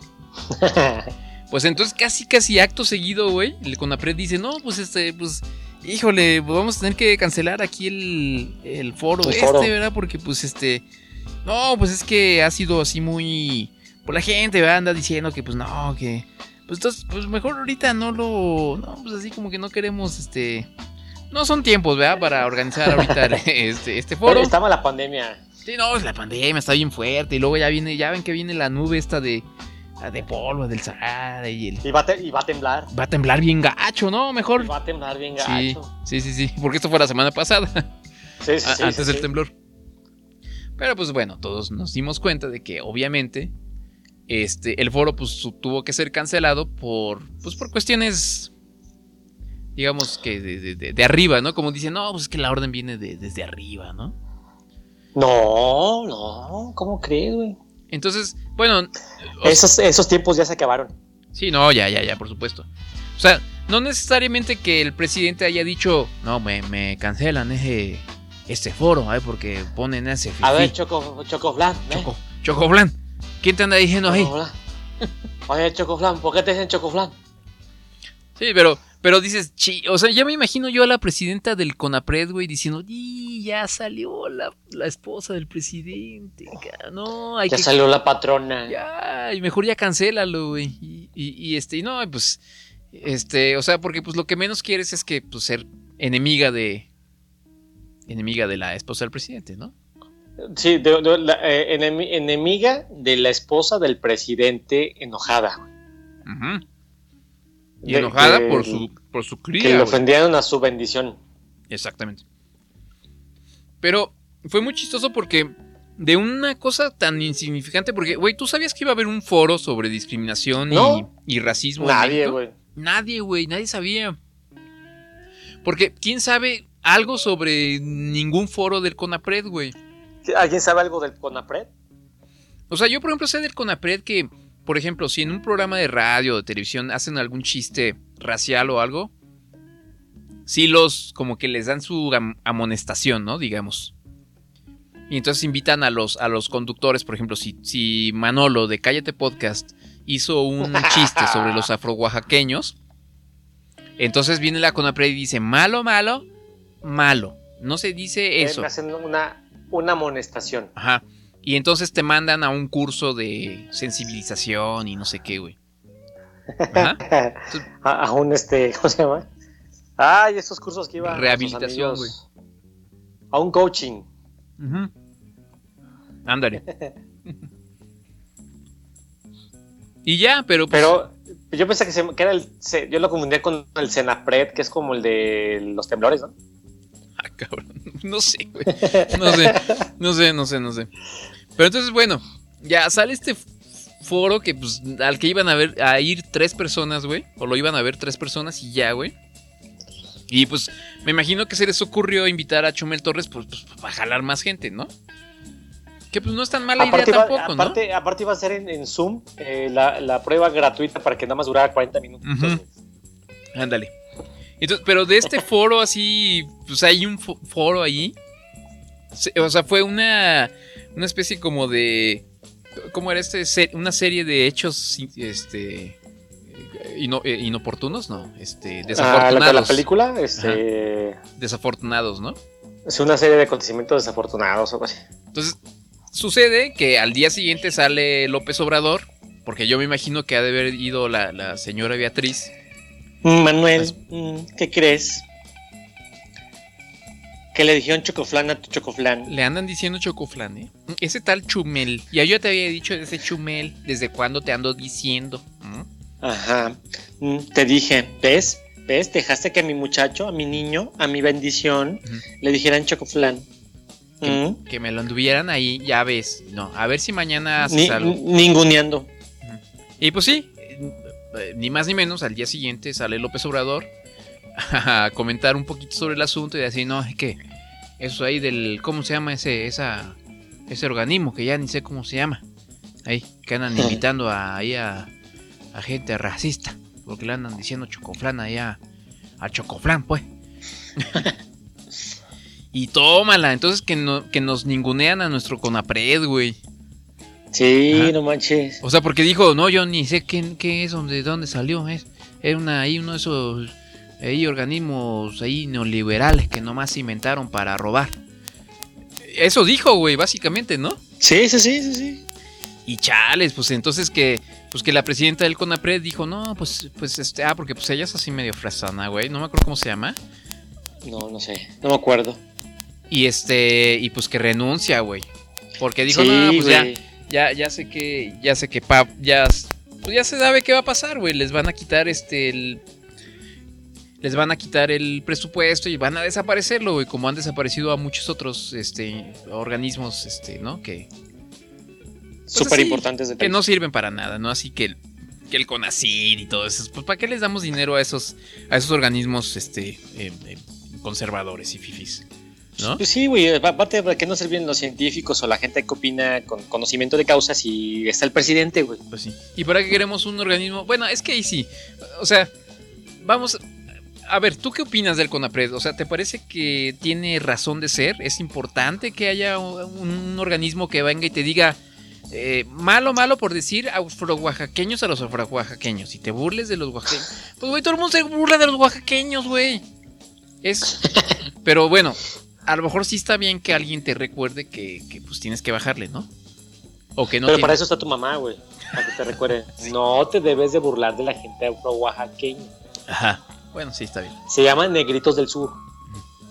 Pues entonces casi casi acto seguido, güey, el CONAPRED dice, no, pues este, pues híjole, vamos a tener que cancelar aquí el, el foro el este, foro. ¿verdad? Porque pues este... No, pues es que ha sido así muy... Pues la gente, ¿verdad? Anda diciendo que pues no, que... Pues entonces, pues mejor ahorita no lo... No, pues así como que no queremos, este... No son tiempos, ¿verdad? Para organizar ahorita este, este foro. Pero estaba la pandemia. Sí, no, la pandemia está bien fuerte. Y luego ya viene, ya ven que viene la nube esta de... de polvo del Sahara y el... Y va, te, y va a temblar. Va a temblar bien gacho, ¿no? Mejor... Y va a temblar bien gacho. Sí, sí, sí, sí. Porque esto fue la semana pasada. Sí, sí, sí. Antes sí, del sí. temblor. Pero pues bueno, todos nos dimos cuenta de que obviamente este, el foro pues tuvo que ser cancelado por, pues, por cuestiones, digamos que de, de, de arriba, ¿no? Como dicen, no, pues es que la orden viene de, desde arriba, ¿no? No, no, ¿cómo crees, güey? Entonces, bueno... Esos, esos tiempos ya se acabaron. Sí, no, ya, ya, ya, por supuesto. O sea, no necesariamente que el presidente haya dicho, no, me, me cancelan ese... Este foro, ¿eh? Porque ponen ese fifí. A ver, Choco, Chocoflán, ¿eh? Choco, Chocoflán. ¿Quién te anda diciendo ahí? Oye, Chocoflán, ¿por qué te dicen Chocoflán? Sí, pero, pero dices, chi, o sea, ya me imagino yo a la presidenta del CONAPRED, güey, diciendo, y ya salió la, la esposa del presidente. No, hay ya que, salió la patrona. Ya, y mejor ya cancélalo, güey. Y, y, y este, y no, pues, este, o sea, porque pues lo que menos quieres es que, pues, ser enemiga de... enemiga de la esposa del presidente, ¿no? Sí, de, de, la, eh, enemiga de la esposa del presidente enojada. Uh-huh. Y de, enojada que, por su por su cría. Que le ofendieron a su bendición. Exactamente. Pero fue muy chistoso porque de una cosa tan insignificante, porque, güey, ¿tú sabías que iba a haber un foro sobre discriminación no, y, y racismo? Nadie, güey. Nadie, güey, nadie sabía. Porque, ¿quién sabe algo sobre ningún foro del CONAPRED, güey? ¿Alguien sabe algo del CONAPRED? O sea, yo por ejemplo sé del CONAPRED que, por ejemplo, si en un programa de radio o de televisión hacen algún chiste racial o algo, sí los, como que les dan su am- amonestación, ¿no? Digamos. Y entonces invitan a los, a los conductores, por ejemplo, si, si Manolo de Cállate Podcast hizo un chiste sobre los afro-oaxaqueños, entonces viene la CONAPRED y dice, malo, malo, malo. No se dice eso. Me hacen una... Una amonestación. Ajá. Y entonces te mandan a un curso de sensibilización y no sé qué, güey. Ajá. a, a un este, ¿cómo se llama? Ay, estos cursos que iban. Rehabilitación, güey. A un coaching. Uh-huh. Ándale. Y ya, pero pues, pero yo pensé que, se, que era el, se, yo lo confundía con el Senapred, que es como el de los temblores, ¿no? Ah, cabrón. No sé, güey. No sé, no sé, no sé, no sé. Pero entonces, bueno, ya sale este foro que, pues, al que iban a ver, a ir tres personas, güey. O lo iban a ver tres personas y ya, güey. Y pues, me imagino que se les ocurrió invitar a Chumel Torres, pues, pues para jalar más gente, ¿no? Que pues no es tan mala aparte idea iba, tampoco, aparte, ¿no? Aparte iba a ser en, en Zoom eh, la, la prueba gratuita para que nada más durara cuarenta minutos. Uh-huh. Ándale. Entonces, pero de este foro así, pues hay un fo- foro ahí. O sea, fue una, una especie como de... ¿Cómo era este? Una serie de hechos este ino, eh, inoportunos, ¿no? Este, desafortunados. Ah, la, la película, este... Ajá. Desafortunados, ¿no? Es una serie de acontecimientos desafortunados o algo así. Entonces, sucede que al día siguiente sale López Obrador, porque yo me imagino que ha de haber ido la, la señora Beatriz. Manuel, ¿qué crees? Que le dijeron chocoflán a tu chocoflán. Le andan diciendo chocoflán, ¿eh? Ese tal Chumel. Ya yo te había dicho de ese Chumel. ¿Desde cuándo te ando diciendo? ¿Mm? Ajá. Te dije, ¿ves? ¿Ves? Dejaste que a mi muchacho, a mi niño, a mi bendición, uh-huh. le dijeran chocoflán. Que, ¿Mm? que me lo anduvieran ahí, ya ves. No, a ver si mañana haces Ni, algo. Ninguneando. Uh-huh. Y pues sí. Ni más ni menos, al día siguiente sale López Obrador a comentar un poquito sobre el asunto y decir, no, es que eso ahí del, ¿cómo se llama ese esa ese organismo? Que ya ni sé cómo se llama. Ahí, que andan invitando a, ahí a, a gente racista, porque le andan diciendo chocoflán allá, a chocoflán, pues. Y tómala, entonces que, no, que nos ningunean a nuestro CONAPRED, güey. Sí, ajá. No manches. O sea, porque dijo, no, yo ni sé qué, qué es, de dónde salió. Es, era una, ahí uno de esos ahí, organismos ahí neoliberales que nomás se inventaron para robar. Eso dijo, güey, básicamente, ¿no? Sí, sí, sí, sí, sí. Y chales, pues entonces que pues que la presidenta del CONAPRED dijo, no, pues, pues este, ah, porque pues ella es así medio fresona, güey. No me acuerdo cómo se llama. No, no sé, no me acuerdo. Y este, y pues que renuncia, güey. Porque dijo, sí, no, pues güey. ya. Ya, ya sé que, ya sé que pa, ya, pues ya se sabe qué va a pasar, güey. Les van a quitar este, el, les van a quitar el presupuesto y van a desaparecerlo, güey, como han desaparecido a muchos otros, este, organismos, este, ¿no? Que pues súper importantes de que no sirven para nada, ¿no? Así que el, que el CONACYT y todo eso, pues ¿para qué les damos dinero a esos, a esos organismos, este, eh, eh, conservadores y fifís? ¿No? Pues sí, güey, aparte de que no sirven los científicos o la gente que opina con conocimiento de causa si está el presidente, güey. Pues sí. ¿Y para qué queremos un organismo? Bueno, es que ahí sí. O sea, vamos. A ver, ¿tú qué opinas del CONAPRED? O sea, ¿te parece que tiene razón de ser? ¿Es importante que haya un, un organismo que venga y te diga eh, malo, malo por decir afro-oaxaqueños a los afro-oaxaqueños? Y te burles de los oaxaqueños. Pues, güey, todo el mundo se burla de los oaxaqueños, güey. Es. Pero bueno. A lo mejor sí está bien que alguien te recuerde que, que pues tienes que bajarle, ¿no? O que no. Pero tiene... para eso está tu mamá, güey. Para que te recuerde. Sí. No te debes de burlar de la gente afro-oaxaqueña. Ajá. Bueno, sí, está bien. Se llaman Negritos del Sur.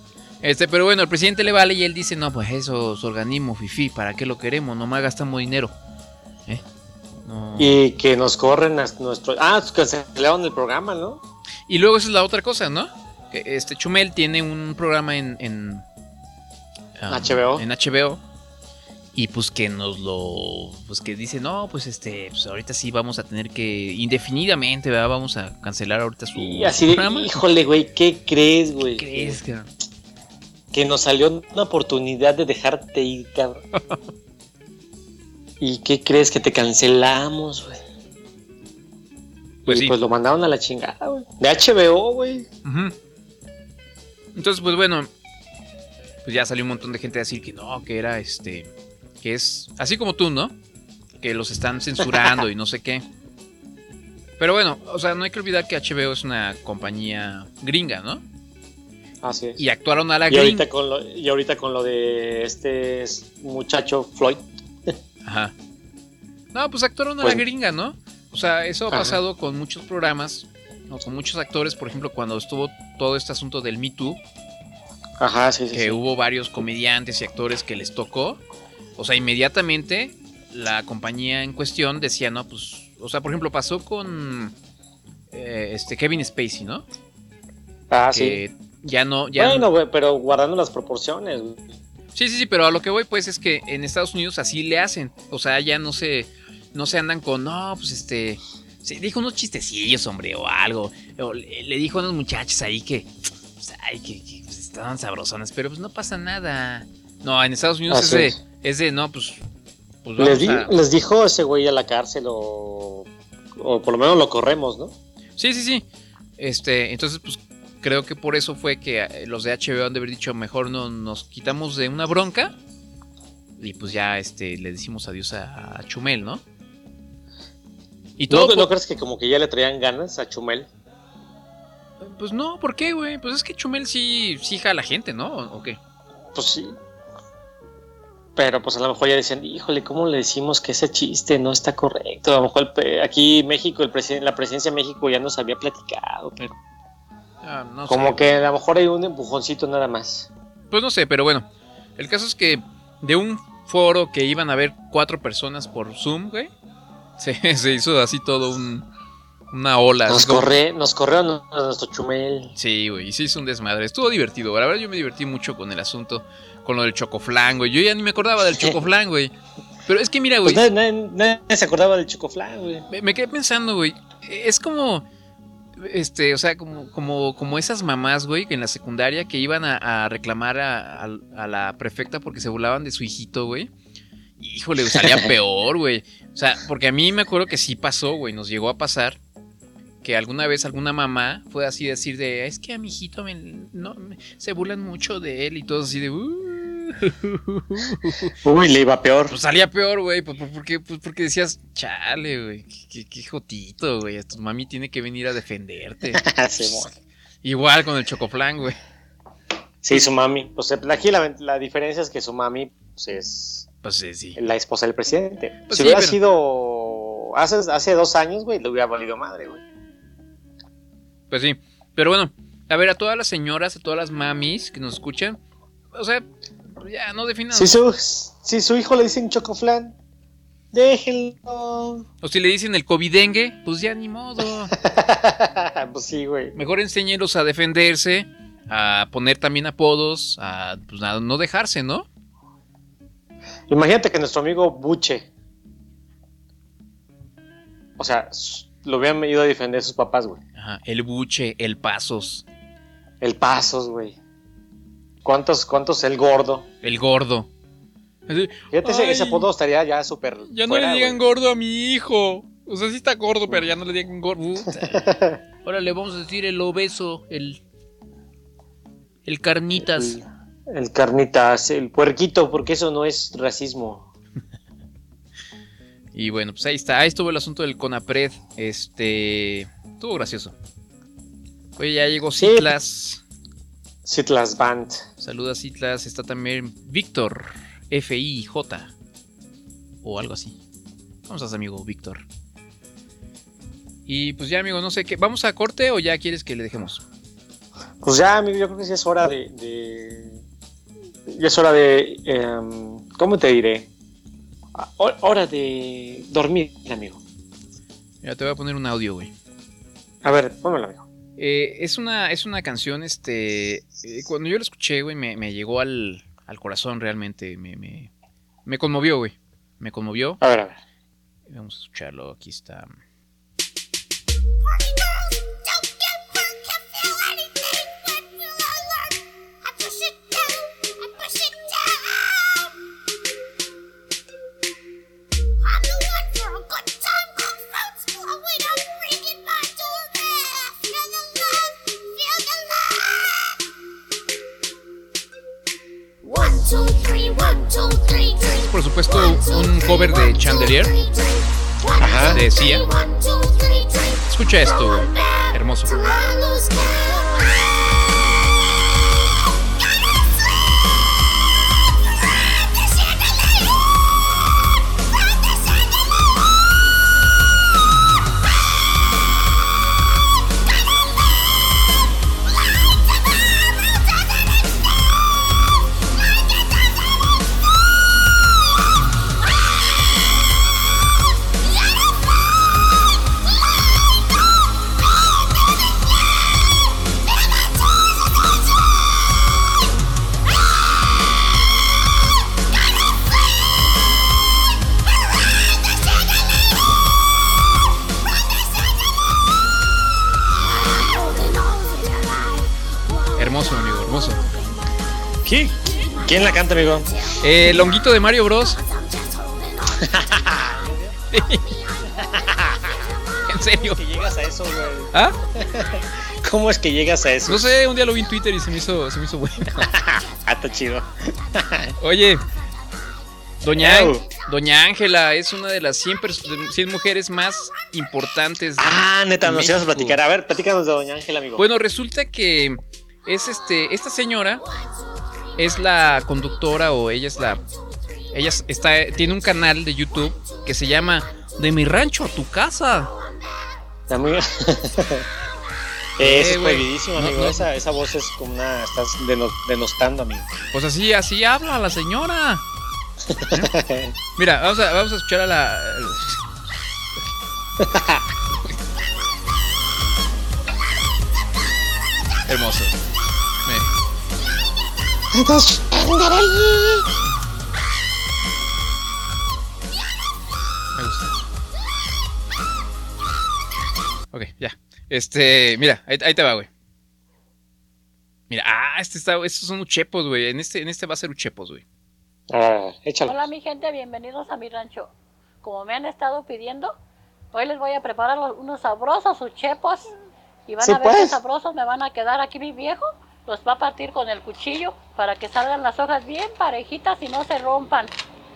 Este, pero bueno, al presidente le vale y él dice, no, pues eso es organismo fifí, ¿para qué lo queremos? Nomás gastamos dinero. ¿Eh? No. Y que nos corren a nuestro... Ah, cancelaron el programa, ¿no? Y luego esa es la otra cosa, ¿no? Que este Chumel tiene un programa en... en um, H B O. En H B O. Y pues que nos lo... Pues que dice, no, pues este... Pues ahorita sí vamos a tener que... Indefinidamente, ¿verdad? Vamos a cancelar ahorita su, y así de, programa. Híjole, güey, ¿qué crees, güey? ¿Qué crees, cabrón? Que nos salió una oportunidad de dejarte ir, cabrón. ¿Y qué crees? Que te cancelamos, güey. Pues y sí. Pues lo mandaron a la chingada, güey. De H B O, güey. Uh-huh. Entonces, pues bueno... Pues ya salió un montón de gente a decir que no, que era este... Que es así como tú, ¿no? Que los están censurando y no sé qué. Pero bueno, o sea, no hay que olvidar que H B O es una compañía gringa, ¿no? Así es. Y actuaron a la y gringa. Ahorita con lo, y ahorita con lo de este muchacho Floyd. Ajá. No, pues actuaron a pues, la gringa, ¿no? O sea, eso ha pasado ajá. con muchos programas, o con muchos actores, por ejemplo, cuando estuvo todo este asunto del Me Too. Ajá, sí, sí. Que sí. hubo varios comediantes y actores que les tocó. O sea, inmediatamente la compañía en cuestión decía, no, pues... O sea, por ejemplo, pasó con eh, este Kevin Spacey, ¿no? Ah, que sí. Ya no... Ya bueno, güey, pero guardando las proporciones, güey. Sí, sí, sí, pero a lo que voy, pues, es que en Estados Unidos así le hacen. O sea, ya no se... No se andan con, no, pues, este... Sí, dijo unos chistecillos, hombre, o algo. O le, le dijo a unos muchachos ahí que... Pues, ay, que... que pues, estaban sabrosonas, pero pues no pasa nada. No, en Estados Unidos es de, es de, no, pues... pues les, di, a... les dijo ese güey a la cárcel o... O por lo menos lo corremos, ¿no? Sí, sí, sí. Este, entonces, pues, creo que por eso fue que los de H B O han de haber dicho, mejor no nos quitamos de una bronca. Y pues ya, este, le decimos adiós a, a Chumel, ¿no? Y todo ¿No, por... ¿No crees que como que ya le traían ganas a Chumel? Pues no, ¿por qué, güey? Pues es que Chumel sí, sí jala a la gente, ¿no? ¿O qué? Pues sí. Pero pues a lo mejor ya dicen, híjole, ¿cómo le decimos que ese chiste no está correcto? A lo mejor el, aquí en México, el presi- la presidencia de México ya nos había platicado, pero... Ah, no como sé. Que a lo mejor hay un empujoncito nada más. Pues no sé, pero bueno. El caso es que de un foro que iban a ver cuatro personas por Zoom, güey, se, se hizo así todo un... Una ola. Nos, corre, como... nos corrieron a nuestro Chumel. Sí, güey, sí hizo un desmadre. Estuvo divertido. La verdad yo me divertí mucho con el asunto. Con lo del chocoflán, güey. Yo ya ni me acordaba del chocoflán, güey. Pero es que mira, güey. Pues nadie, nadie, nadie se acordaba del chocoflán, güey. Me, me quedé pensando, güey. Es como... Este, o sea, como, como, como esas mamás, güey, que en la secundaria que iban a, a reclamar a, a, a la prefecta porque se burlaban de su hijito, güey. Híjole, salía peor, güey. O sea, porque a mí me acuerdo que sí pasó, güey. Nos llegó a pasar que alguna vez alguna mamá fue así decir de, es que a mi hijito me, no, me, se burlan mucho de él y todo así de... Uh, Uy, le iba peor. Pues salía peor, güey, pues porque, pues porque decías, chale, güey, qué, qué jotito, güey, tu mami tiene que venir a defenderte. Sí, pues, igual con el chocoflán, güey. Sí, su mami. Pues aquí la, la diferencia es que su mami pues, es pues, sí, sí. la esposa del presidente. Pues si sí, hubiera pero... sido hace, hace dos años, güey, le hubiera valido madre, güey. Pues sí, pero bueno, a ver, a todas las señoras, a todas las mamis que nos escuchan, o sea, ya no definan. Si su, si su hijo le dicen chocoflán, déjenlo. O si le dicen el covidengue, pues ya ni modo. Pues sí, güey. Mejor enséñelos a defenderse, a poner también apodos, a, pues, a no dejarse, ¿no? Imagínate que nuestro amigo Buche, o sea, lo hubieran ido a defender sus papás, güey. Ajá, el Buche, el Pasos. El Pasos, güey. ¿Cuántos, cuántos el Gordo? El Gordo. Fíjate, ese, ese apodo estaría ya súper. Ya no fuera, le digan, güey, gordo a mi hijo. O sea, sí está gordo, pero ya no le digan gordo. Ahora le vamos a decir el obeso, el. El carnitas. El, el carnitas, el puerquito, porque eso no es racismo. Y bueno, pues ahí está. Ahí estuvo el asunto del CONAPRED. Este. Estuvo gracioso. Oye, ya llegó Citlas. Sí. Citlas Band. Saluda Citlas. Está también Víctor. F I J. O algo así. ¿Cómo estás, amigo Víctor? Y pues ya, amigo, no sé qué. ¿Vamos a corte o ya quieres que le dejemos? Pues ya, amigo, yo creo que sí es hora de, de, ya es hora de, eh, ¿cómo te diré? Hora de dormir, amigo. Ya te voy a poner un audio, güey. A ver, pónmelo, amigo. Eh, es una, es una canción, este, eh, cuando yo la escuché, güey, me, me llegó al, al corazón realmente, me, me, me conmovió, güey, me conmovió. A ver, a ver. Vamos a escucharlo, aquí está. Por supuesto, un cover de Chandelier. Ajá. De Sia. Escucha esto, güey. Hermoso. Hermoso, amigo, hermoso. ¿Qué? ¿Quién la canta, amigo? Eh, el honguito de Mario Bros. ¿En serio? ¿Cómo es que llegas a eso, güey? ¿Ah? ¿Cómo es que llegas a eso? No sé, un día lo vi en Twitter y se me hizo, se me hizo bueno. Ah, está chido. Oye, Doña, Doña Ángela es una de las cien, cien mujeres más importantes. Ah, neta, nos ibas a platicar. A ver, platícanos de Doña Ángela, amigo. Bueno, resulta que es este, esta señora es la conductora o ella es la, ella está, tiene un canal de YouTube que se llama De mi rancho a tu casa. Amigo. Eh, es güey. prohibidísimo, amigo. No, no. Esa, esa voz es como una. Estás denos, denostando, amigo. Pues así, así habla la señora. ¿Eh? Mira, vamos a, vamos a escuchar a la. Hermoso. Me... Me gusta. Ok, ya. Este, mira, ahí, ahí te va, güey. Mira, ah, este está, estos son uchepos, güey. En este, en este va a ser uchepos, güey. Ah, échalo. Hola mi gente, bienvenidos a mi rancho. Como me han estado pidiendo, hoy les voy a preparar unos sabrosos uchepos. Y van sí, a ver pues. qué sabrosos me van a quedar aquí mi viejo. Los va a partir con el cuchillo para que salgan las hojas bien parejitas y no se rompan.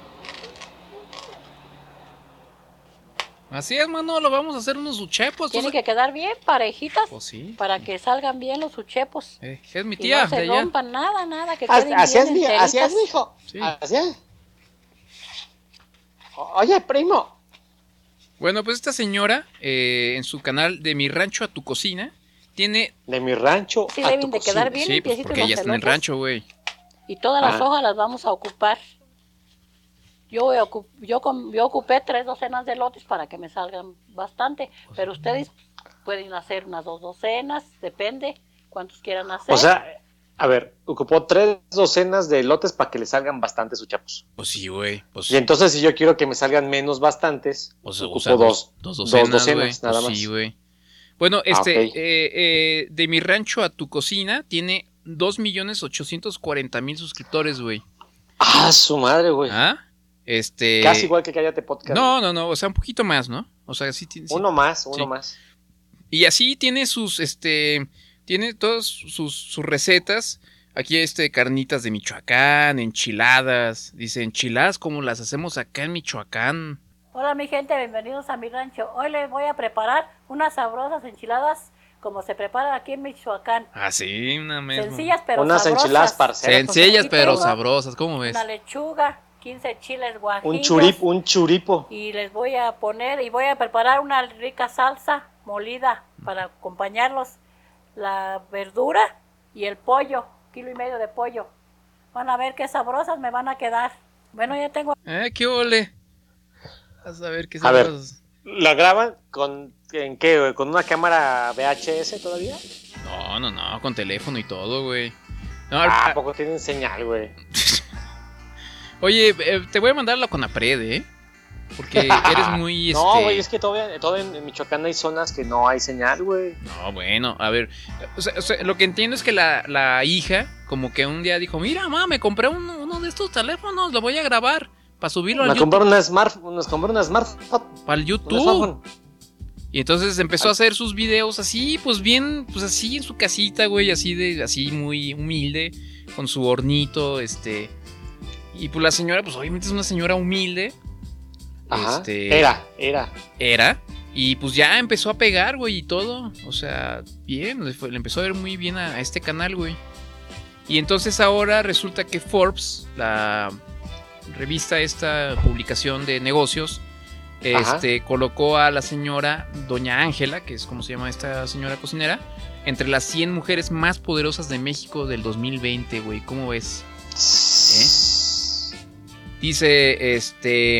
Así es, mano, lo vamos a hacer unos uchepos. Tienen que quedar bien parejitas, pues sí, para que salgan bien los uchepos. Eh, es mi tía. Y no se de allá. rompan nada, nada, que Así, queden así bien es, mi, enteritas. así es, mijo. Sí. Así es. Oye, primo. Bueno, pues esta señora, eh, en su canal De mi rancho a tu cocina, tiene... De mi rancho Sí, a deben tu de cocina. quedar bien Sí, pues limpiecitos porque los ella está en el elotes. rancho, güey. Y todas las Ah. hojas las vamos a ocupar. Yo, voy a ocu- yo, com- yo ocupé tres docenas de lotes para que me salgan bastante, pero ustedes pueden hacer unas dos docenas, depende cuántos quieran hacer. O sea, a ver, ocupó tres docenas de lotes para que le salgan bastantes uchapos. Pues sí, güey. Pues, Y entonces, si yo quiero que me salgan menos bastantes, pues, ocupo o sea, dos, dos dos docenas, docenas, güey. nada Pues más. sí, güey. Bueno, este, Ah, ok. eh, eh, De mi rancho a tu cocina tiene dos millones ochocientos cuarenta mil suscriptores, güey. Ah, su madre, güey. ¿Ah? Este... Casi igual que Cállate Podcast. No, no, no, o sea, un poquito más, ¿no? O sea, sí tiene... sí. Uno más, uno Sí. más. Y así tiene sus, este, tiene todas sus, sus recetas. Aquí, este, carnitas de Michoacán, enchiladas. Dice, enchiladas como las hacemos acá en Michoacán. Hola mi gente, bienvenidos a mi rancho. Hoy les voy a preparar unas sabrosas enchiladas como se preparan aquí en Michoacán. Ah, sí, una misma. Sencillas pero Unas sabrosas. enchiladas parceras. Sencillas Aquí pero tengo sabrosas, ¿cómo ves? Una lechuga, quince chiles guajillos. Un churip, un churipo. Y les voy a poner y voy a preparar una rica salsa molida para acompañarlos. La verdura y el pollo, kilo y medio de pollo. Van a ver qué sabrosas me van a quedar. Bueno, ya tengo... Eh, qué ole. Vas a ver qué sabrosas. A ver, ¿la graban con, en qué, güey? ¿Con una cámara V H S todavía? No, no, no, con teléfono y todo, güey. No, ah, ¿a poco tienen señal, güey? Oye, eh, te voy a mandar la Conapred, ¿eh? Porque eres muy... No, este... güey, es que todavía, todavía en Michoacán hay zonas que no hay señal, güey. No, bueno, a ver, o sea, o sea, lo que entiendo es que la, la hija como que un día dijo, mira, mamá, me compré uno, uno de estos teléfonos, lo voy a grabar para subirlo al YouTube. Me compré una smart, nos compré una smartphone. Para el YouTube. Y entonces empezó a hacer sus videos así, pues bien, pues así en su casita, güey, así de, así muy humilde, con su hornito, este... Y pues la señora, pues obviamente es una señora humilde. Ajá, este, era, era. Era. Y pues ya empezó a pegar, güey, y todo. O sea, bien, le, fue, le empezó a ver muy bien a, a este canal, güey. Y entonces ahora resulta que Forbes, la revista, esta publicación de negocios, este, colocó a la señora Doña Ángela, que es como se llama esta señora cocinera, entre las cien mujeres más poderosas de México del dos mil veinte, güey. ¿Cómo ves? ¿Eh? Dice, este...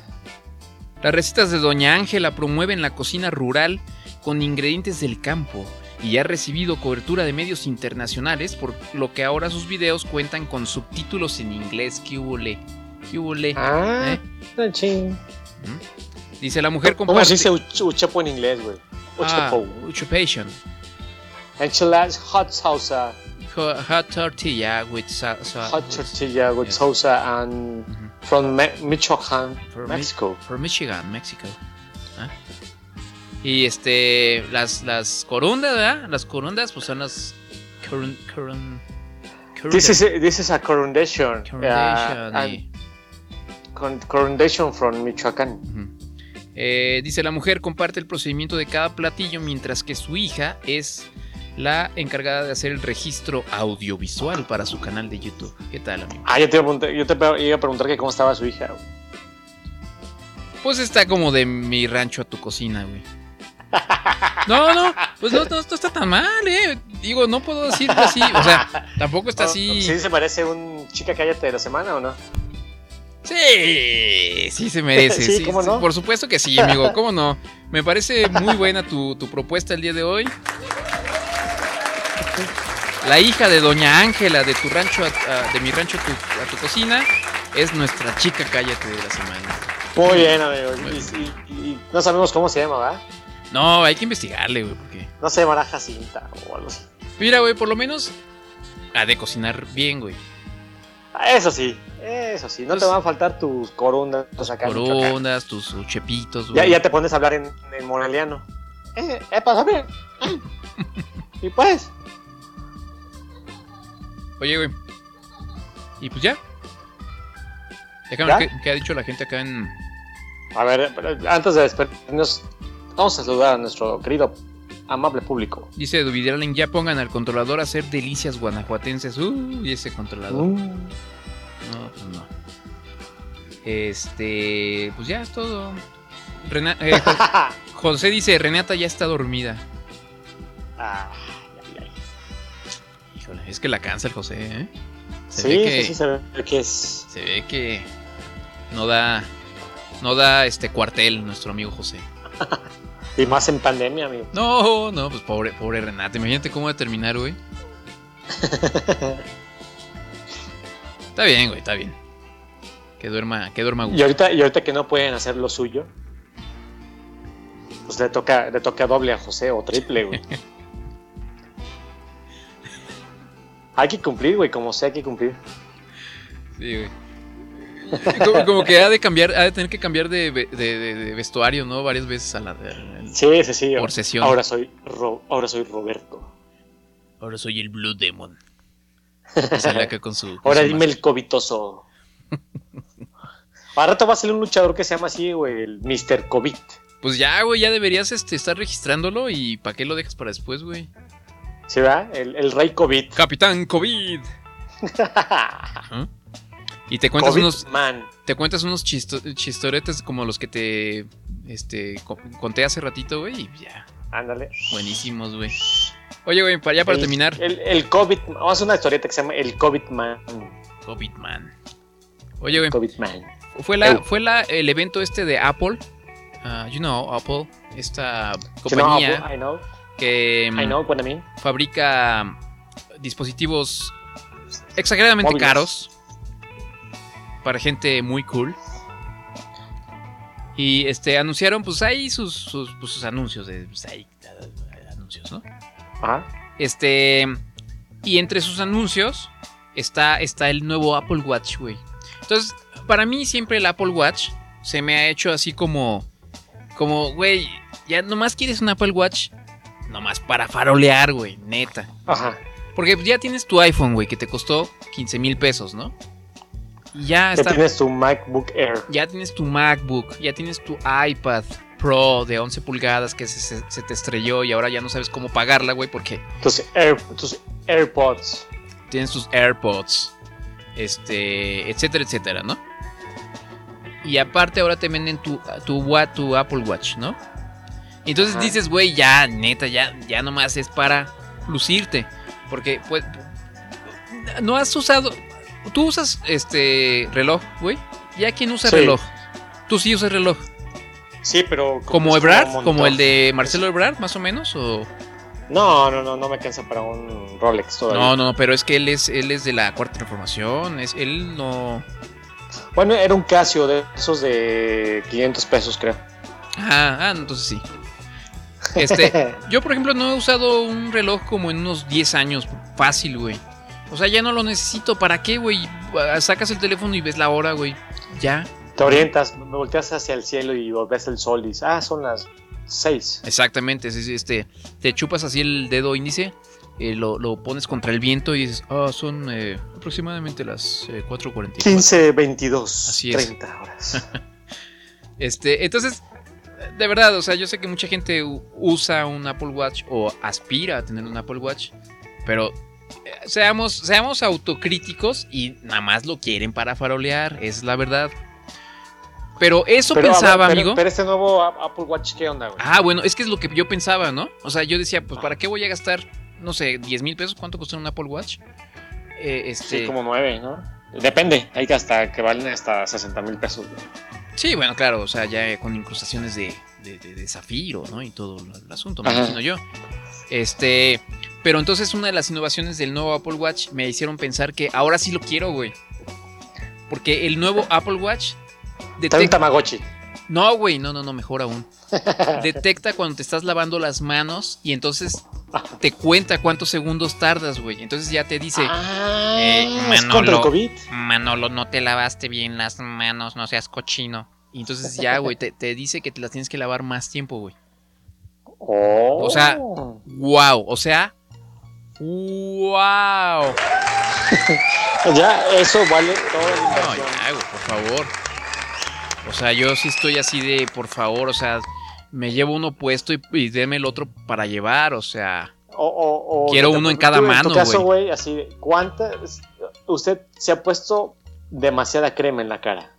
las recetas de Doña Ángela promueven la cocina rural con ingredientes del campo y ha recibido cobertura de medios internacionales, por lo que ahora sus videos cuentan con subtítulos en inglés. ¿Qué hubo le? ¿Qué hubo le? Ah, ¿eh? Ching. Dice, la mujer comparte... ¿Cómo se dice uch uchepo en inglés, güey? Uchepo. Ah, uchepation. Enchiladas hot salsa. Hot, hot tortilla with salsa. Hot tortilla with yes. salsa and... Mm-hmm. From Me Michoacán, for Mexico. Mi from Michigan, México. ¿Ah? Y este, las, las corundas, ¿verdad? Las corundas, pues son las corun, corun, corun, This is a, this is a corundation. Corundation. Uh, y... Corundation from Michoacán. Uh-huh. eh, dice, la mujer comparte el procedimiento de cada platillo, mientras que su hija es la encargada de hacer el registro audiovisual para su canal de YouTube. ¿Qué tal, amigo? Ah, yo te iba a preguntar, yo te iba a preguntar que cómo estaba su hija, güey. Pues está como de mi rancho a tu cocina, güey. No, no, pues no, no, no está tan mal, eh. Digo, no puedo decirlo así. O sea, tampoco está así. ¿Sí se merece un chica cállate de la semana o no? Sí, sí se merece. Sí, sí, ¿cómo no? Por supuesto que sí, amigo. ¿Cómo no? Me parece muy buena tu, tu propuesta el día de hoy. La hija de Doña Ángela de tu rancho, a, a, de mi rancho a tu, a tu cocina, es nuestra chica cállate de la semana. Muy bien, amigo. Y, y, y no sabemos cómo se llama, ¿verdad? No, hay que investigarle, güey, porque... No se llamará Jacinta o algo así. Mira, güey, por lo menos ha de cocinar bien, güey. Eso sí, eso sí. No pues, te van a faltar tus corundas. Tus acá corundas, tus chepitos, güey. Ya, ya te pones a hablar en, en moreliano. Eh, eh, pasa bien. Y pues... Oye, güey. Y pues ya. Déjame ver qué, qué ha dicho la gente acá en... A ver, antes de despedirnos, vamos a saludar a nuestro querido, amable público. Dice Duvidalen, ya pongan al controlador a hacer delicias guanajuatenses. Uy, ese controlador. Uh. No, pues no. Este... Pues ya es todo. Rena, eh, José dice, Renata ya está dormida. Ah... Es que la cansa el José, ¿eh? Se sí, ve que, sí, sí, se ve que es... Se ve que no da, no da este cuartel nuestro amigo José. Y más en pandemia, amigo. No, no, pues pobre, pobre Renata. Imagínate cómo va a terminar, güey. Está bien, güey, está bien. Que duerma, que duerma gusto. Y ahorita, y ahorita que no pueden hacer lo suyo, pues le toca, le toca doble a José o triple, güey. Hay que cumplir, güey, como sea hay que cumplir. Sí, güey. Como, como que ha de cambiar, ha de tener que cambiar de, de, de, de vestuario, ¿no? Varias veces a la de, sí, sí, sí. Por sesión. Ahora soy Ro, ahora soy Roberto. Ahora soy el Blue Demon. Sale acá con su. Con ahora su dime el covitoso. Ahora rato va a salir un luchador que se llama así, güey, el mister COVID. Pues ya, güey, ya deberías este, estar registrándolo y ¿para qué lo dejas para después, güey? ¿Sí, verdad? El, el rey COVID. Capitán COVID. ¿Ah? Y te cuentas COVID unos man. Te cuentas unos chisto, chistoretes como los que te este co- conté hace ratito, güey, y ya. Ándale. Buenísimos, güey. Oye, güey, para ya para el, terminar. El, el COVID, vamos a hacer una historieta que se llama El COVID Man. COVID Man. Oye, güey. COVID Man. Fue la, fue la, el evento este de Apple. Uh, you know, Apple. Esta compañía you know, Apple, I know. que I know what I mean. fabrica dispositivos exageradamente móviles, caros para gente muy cool. Y este anunciaron pues ahí sus, sus, pues, sus anuncios de pues, ahí, anuncios, ¿no? Ajá. Este y entre sus anuncios está, está el nuevo Apple Watch, güey. Entonces, para mí siempre el Apple Watch se me ha hecho así como como, güey, ya nomás quieres un Apple Watch nomás para farolear, güey, neta. Ajá. Porque ya tienes tu iPhone, güey, que te costó quince mil pesos, ¿no? Y ya está. Ya tienes tu MacBook Air. Ya tienes tu MacBook, ya tienes tu iPad Pro de once pulgadas que se, se, se te estrelló y ahora ya no sabes cómo pagarla, güey, porque... Tus, Air, tus AirPods. Tienes tus AirPods, este, etcétera, etcétera, ¿no? Y aparte ahora te venden tu, tu, tu Apple Watch, ¿no? Y entonces Ajá. dices, güey, ya, neta, ya, ya nomás es para lucirte. Porque, pues, no has usado... ¿Tú usas este reloj, güey? ¿Ya quién usa sí. reloj? ¿Tú sí usas reloj? Sí, pero... ¿Como Ebrard? Como, ¿Como el de Marcelo Ebrard, más o menos? ¿O...? No, no, no, no me alcanza para un Rolex todavía. No, no, no, pero es que él es, él es de la Cuarta Transformación. Es, él no... Bueno, era un Casio de esos de quinientos pesos, creo. Ah, ah, entonces sí. Este, yo por ejemplo no he usado un reloj como en unos diez años, fácil, güey. O sea, ya no lo necesito, ¿para qué, güey? Sacas el teléfono y ves la hora, güey. Ya. Te orientas, me volteas hacia el cielo y ves el sol y dices, ah, son las seis. Exactamente, este, te chupas así el dedo índice, eh, lo, lo pones contra el viento y dices, ah, oh, son eh, aproximadamente las eh, cuatro cuarenta y cuatro. quince veintidós, así es. treinta horas. este, entonces... De verdad, o sea, yo sé que mucha gente usa un Apple Watch o aspira a tener un Apple Watch, pero eh, seamos, seamos autocríticos y nada más lo quieren para farolear, es la verdad. Pero eso pero, pensaba, ver, pero, amigo. Pero este nuevo Apple Watch, ¿qué onda, güey? Ah, bueno, es que es lo que yo pensaba, ¿no? O sea, yo decía, pues, ¿para qué voy a gastar, no sé, diez mil pesos? ¿Cuánto costó un Apple Watch? Eh, este... Sí, como nueve, ¿no? Depende, hay que hasta que valen hasta sesenta mil pesos, güey. Sí, bueno, claro, o sea, ya con incrustaciones de, de, de, de zafiro, ¿no? Y todo el asunto, me imagino yo. Este, pero entonces una de las innovaciones del nuevo Apple Watch me hicieron pensar que ahora sí lo quiero, güey. Porque el nuevo Apple Watch detecta... un Tamagotchi. No, güey, no, no, no, mejor aún. Detecta cuando te estás lavando las manos y entonces te cuenta cuántos segundos tardas, güey. Entonces ya te dice, ah, eh, Manolo, ¿es contra el COVID? Manolo, no te lavaste bien las manos, no seas cochino. Y entonces ya, güey, te, te dice que te las tienes que lavar más tiempo, güey. Oh. O sea, wow, o sea, wow. Ya, eso vale todo el inversión. No, ya, güey, por favor. O sea, yo sí estoy así de, por favor, o sea, me llevo uno puesto y, y deme el otro para llevar, o sea, o, o, o quiero uno en cada tú, mano, güey. En tu caso, güey, güey, así, ¿cuántas? Usted se ha puesto demasiada crema en la cara.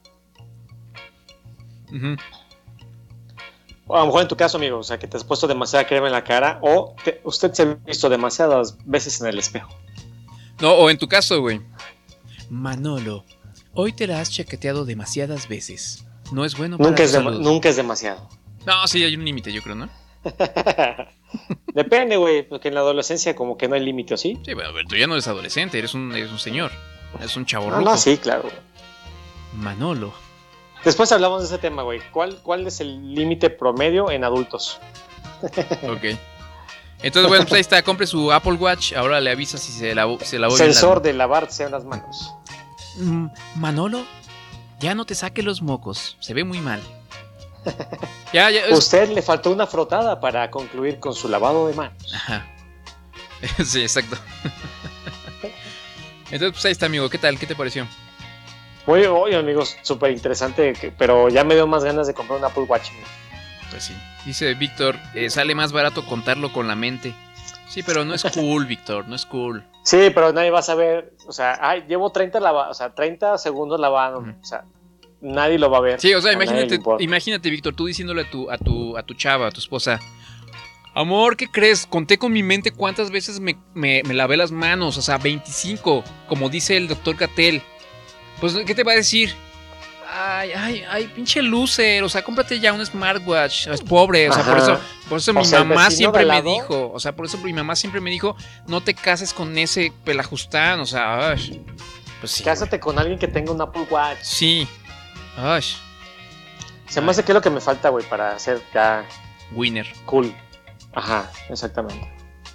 Uh-huh. O a lo mejor en tu caso, amigo, o sea, que te has puesto demasiada crema en la cara, o te, usted se ha visto demasiadas veces en el espejo. No, o en tu caso, güey. Manolo, hoy te la has chaqueteado demasiadas veces. No es bueno para nunca tu es salud. de, Nunca es demasiado. No, sí, hay un límite, yo creo, ¿no? Depende, güey, porque en la adolescencia como que no hay límite, ¿o sí? Sí, bueno, pero tú ya no eres adolescente, eres un, eres un señor. Eres un chavo no, ruco. No, sí, claro. Manolo. Después hablamos de ese tema, güey. ¿Cuál, cuál es el límite promedio en adultos? Ok. Entonces, bueno, pues ahí está, compre su Apple Watch. Ahora le avisa si se lavó, se lavó bien. Sensor de lavarse las manos. Mm, Manolo, ya no te saque los mocos. Se ve muy mal. Ya, ya, es... Usted le faltó una frotada para concluir con su lavado de manos. Ajá. Sí, exacto. Entonces, pues ahí está, amigo. ¿Qué tal? ¿Qué te pareció? Muy, oye, amigos, súper interesante, pero ya me dio más ganas de comprar un Apple Watch. Pues sí. Dice Víctor, eh, sale más barato contarlo con la mente. Sí, pero no es cool, Víctor, no es cool. Sí, pero nadie va a saber, o sea, ay, llevo treinta lava, o sea, treinta segundos lavando, uh-huh. O sea, nadie lo va a ver. Sí, o sea, imagínate, imagínate, Víctor, tú diciéndole a tu, a tu, a tu chava, a tu esposa, Amor, ¿qué crees? Conté con mi mente cuántas veces me, me, me lavé las manos. O sea, veinticinco, como dice el doctor Gatell. Pues, ¿qué te va a decir? Ay, ay, ay, pinche loser. O sea, cómprate ya un smartwatch. Es pobre. O sea, Ajá. por eso, por eso mi sea, mamá siempre me dijo. O sea, por eso mi mamá siempre me dijo: no te cases con ese pelajustán. O sea, ay, pues sí. Cásate con alguien que tenga un Apple Watch. Sí. Ay. Se me hace que es lo que me falta, güey, para ser ya. Winner. Cool. Ajá, exactamente.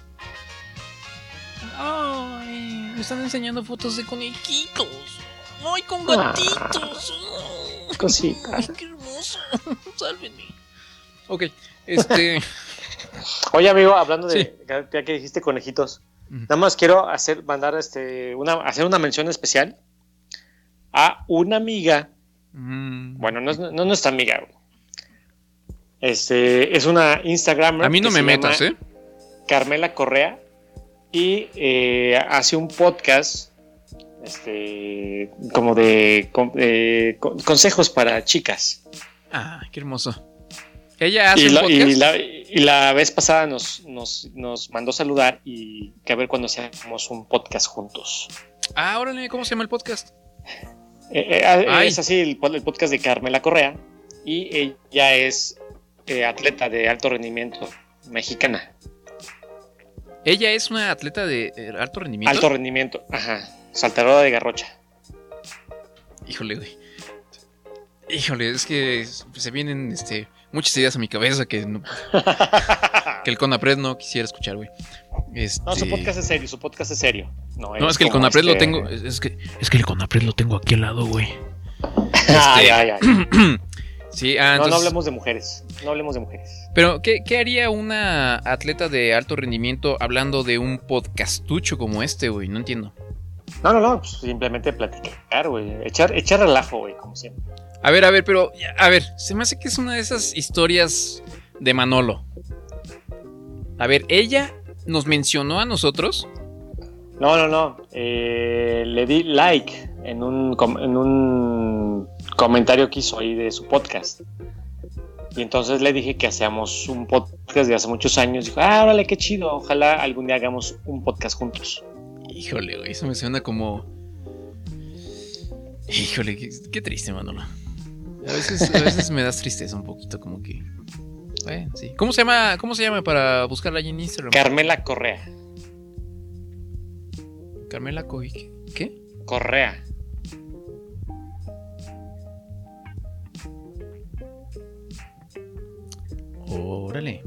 Ay, me están enseñando fotos de conejitos. Ay, con gatitos. Ah, cosita. Ay, qué hermoso. Sálvenme. Ok, este. Oye, amigo, hablando de. Sí. Ya que dijiste conejitos, uh-huh. nada más quiero hacer, mandar este, una, hacer una mención especial a una amiga. Uh-huh. Bueno, no es no, nuestra amiga, güey. Este, es una Instagramer. A mí no me metas, ¿eh? Carmela Correa. Y eh, hace un podcast. Este. Como de. Con, eh, con, consejos para chicas. Ah, qué hermoso. Ella hace y un la, podcast. Y la, y la vez pasada nos, nos, nos mandó saludar. Y que a ver cuando hacemos un podcast juntos. Ah, órale, ¿cómo se llama el podcast? Eh, eh, es así, el, el podcast de Carmela Correa. Y ella es. Eh, atleta de alto rendimiento mexicana. ¿Ella es una atleta de eh, alto rendimiento? Alto rendimiento, ajá. Saltadora de garrocha. Híjole, güey. Híjole, es que se vienen este, muchas ideas a mi cabeza que, no, que el CONAPRED no quisiera escuchar, güey. Este... No, su podcast es serio, su podcast es serio. No, no es, es que el CONAPRED este... lo tengo. Es, es, que, es que el CONAPRED lo tengo aquí al lado, güey. Este... Ay, ay, ay. Sí, ah, no, entonces... no hablemos de mujeres. No hablemos de mujeres. Pero, ¿qué, ¿qué haría una atleta de alto rendimiento hablando de un podcastucho como este, güey? No entiendo. No, no, no. Pues simplemente platicar, güey. Echar, echar relajo, güey, como siempre. A ver, a ver, pero... A ver, se me hace que es una de esas historias de Manolo. A ver, ¿ella nos mencionó a nosotros? No, no, no. Eh, le di like en un... En un comentario que hizo ahí de su podcast. Y entonces le dije que hacíamos un podcast de hace muchos años. Dijo, ah, órale, qué chido. Ojalá algún día hagamos un podcast juntos. Híjole, güey, eso me suena como... Híjole, qué, qué triste, Manolo. A veces, a veces me das tristeza un poquito, como que... Bueno, sí. ¿Cómo se llama, cómo se llama para buscarla ahí en Instagram? Carmela Correa. Carmela Coy, ¿qué? Correa. Órale.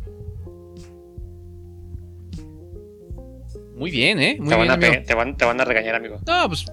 Muy bien, ¿eh? Muy te, bien, van a pe- te, van, te van a regañar, amigo. No, pues...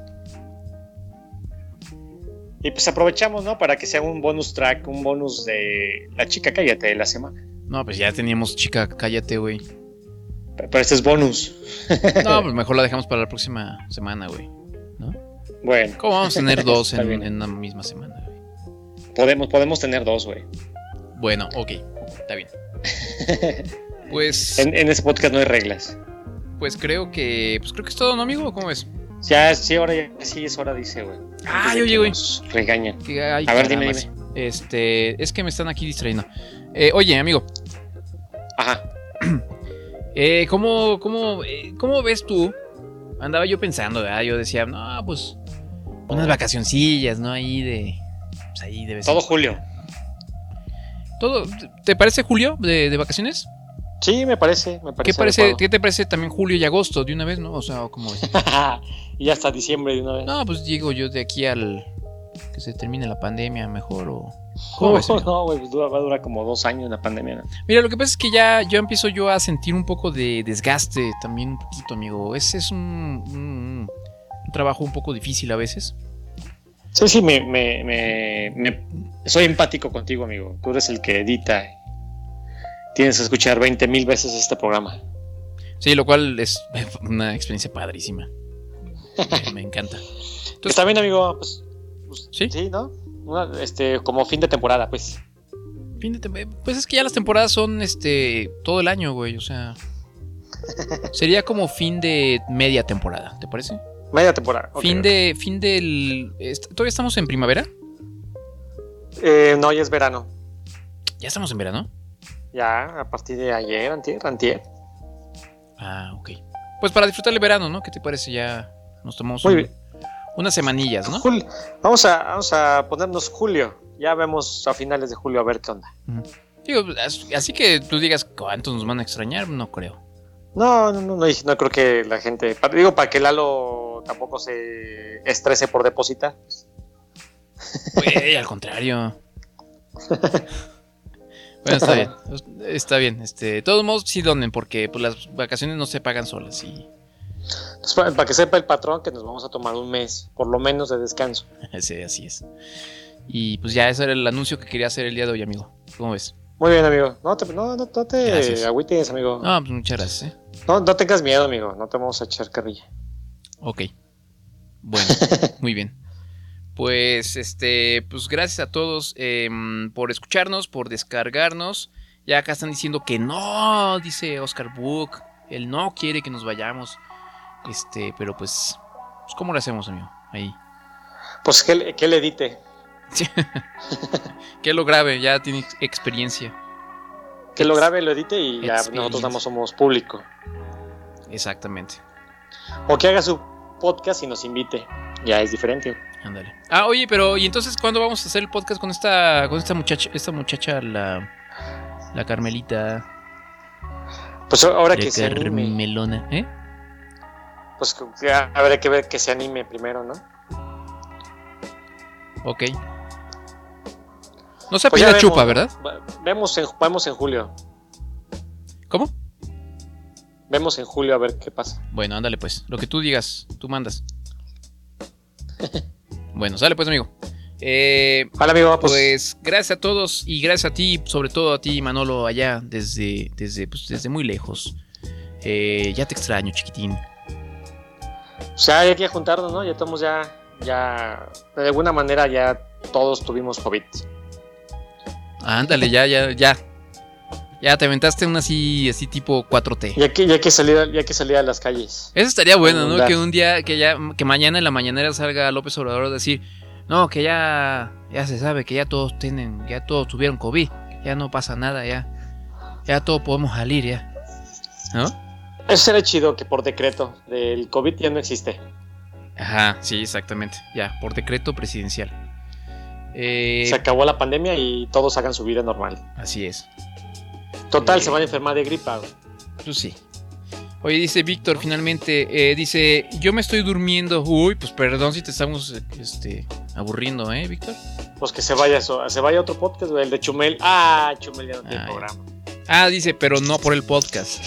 Y pues aprovechamos, ¿no? Para que sea un bonus track, un bonus de La Chica Cállate de la semana. No, pues ya teníamos Chica Cállate, güey. Pero, pero este es bonus. No, pues mejor la dejamos para la próxima semana, güey. ¿No? Bueno. ¿Cómo vamos a tener dos en, en una misma semana, güey? Podemos, podemos tener dos, güey. Bueno, ok. Está bien. Pues... En, en ese podcast no hay reglas. Pues creo que... Pues creo que es todo, ¿no, amigo? ¿Cómo ves? Ya, sí, ahora ya sí es hora, dice, güey. Ah, oye, güey. Regañan. Que, ay, a ver, dime, dime. Este... Es que me están aquí distrayendo. Eh, oye, amigo. Ajá. Eh, ¿cómo, cómo, eh, ¿Cómo ves tú? Andaba yo pensando, ¿verdad? Yo decía, no, pues... Unas vacacioncillas, ¿no? Ahí de... Pues ahí debe ser. Todo julio. ¿Todo? ¿Te parece julio de, de vacaciones? Sí, me parece, me parece. ¿Qué, parece, ¿Qué te parece también julio y agosto de una vez, no? O sea, ¿cómo es? Y hasta diciembre de una vez. No, pues digo yo de aquí al... Que se termine la pandemia mejor o... ¿Cómo ves, no, güey, pues dura, va a durar como dos años la pandemia, ¿no? Mira, lo que pasa es que ya yo empiezo yo a sentir un poco de desgaste también un poquito, amigo. Ese es un, un, un trabajo un poco difícil a veces. Sí, sí, me, me, me, me soy empático contigo, amigo. Tú eres el que edita. Tienes que escuchar veinte mil veces este programa. Sí, lo cual es una experiencia padrísima. Me, me encanta. Entonces, está bien, amigo. Pues, pues, ¿sí? Sí, ¿no? Una, este, como fin de temporada, pues. Fin de temporada. Pues es que ya las temporadas son este todo el año, güey. O sea, sería como fin de media temporada, ¿te parece? Media temporada. Okay, fin okay. de, fin del. ¿Todavía estamos en primavera? Eh, no, ya es verano. ¿Ya estamos en verano? Ya, a partir de ayer, antier, antier. Ah, ok. Pues para disfrutar el verano, ¿no? ¿Qué te parece? Ya nos tomamos Muy un, bien. unas semanillas, ¿no? Julio. Vamos a, vamos a ponernos julio. Ya vemos a finales de julio a ver qué onda. Uh-huh. Digo, así que tú digas cuántos nos van a extrañar, no creo. No, no, no, no, no creo que la gente... Digo, para que Lalo tampoco se estrese por depositar. Güey, al contrario. Bueno, está bien. Está bien. Este, de todos modos, sí donen, porque pues, las vacaciones no se pagan solas. Y... Entonces, para, para que sepa el patrón que nos vamos a tomar un mes, por lo menos, de descanso. Sí, así es. Y pues ya ese era el anuncio que quería hacer el día de hoy, amigo. ¿Cómo ves? Muy bien, amigo. No te, no, no, no te agüites, amigo. No, pues muchas gracias, ¿eh? No, no tengas miedo, amigo. No te vamos a echar carrilla. Ok. Bueno, muy bien. Pues, este, pues gracias a todos eh, por escucharnos, por descargarnos. Ya acá están diciendo que no, dice Oscar Book. Él no quiere que nos vayamos. Este, pero pues, pues ¿cómo lo hacemos, amigo? Ahí. Pues que, que le edite. Que lo grabe, ya tiene experiencia. Que lo grabe, lo edite y ya nosotros damos, somos público. Exactamente. O que haga su podcast y nos invite. Ya es diferente. Ándale. Ah, oye, pero ¿y entonces cuándo vamos a hacer el podcast con esta con esta muchacha, esta muchacha la la Carmelita? Pues ahora de que se anime. Carmelona, ¿eh? Pues habrá que ver que se anime primero, ¿no? Ok. No se pues pide chupa, ¿verdad? Vemos en, vemos en julio. ¿Cómo? Vemos en julio a ver qué pasa. Bueno, ándale pues. Lo que tú digas, tú mandas. Bueno, sale pues, amigo. Eh, Hola, amigo. Pues... pues gracias a todos y gracias a ti, sobre todo a ti, Manolo, allá desde, desde, pues, desde muy lejos. Eh, ya te extraño, chiquitín. O sea, hay que juntarnos, ¿no? Ya estamos ya, ya, de alguna manera ya todos tuvimos COVID. Ándale, ya, ya, ya. Ya te aventaste una así, así tipo cuatro T. Ya que, ya que salir, ya que salir a las calles. Eso estaría bueno, ¿no? Que un día, que ya, que mañana en la mañanera salga López Obrador a decir, no, que ya, ya se sabe que ya todos tienen, ya todos tuvieron COVID, ya no pasa nada, ya, ya todos podemos salir, ya, ¿no? Eso sería chido, que por decreto del COVID ya no existe. Ajá, sí, exactamente, ya, por decreto presidencial. Eh, se acabó la pandemia y todos hagan su vida normal. Así es. Total, eh, se van a enfermar de gripa. Pues sí. Oye, dice Víctor, finalmente, eh, dice, yo me estoy durmiendo. Uy, pues perdón si te estamos este, aburriendo, ¿eh, Víctor? Pues que se vaya eso, se vaya otro podcast, güey, el de Chumel. Ah, Chumel ya no tiene ah, programa. Ah, dice, pero no por el podcast.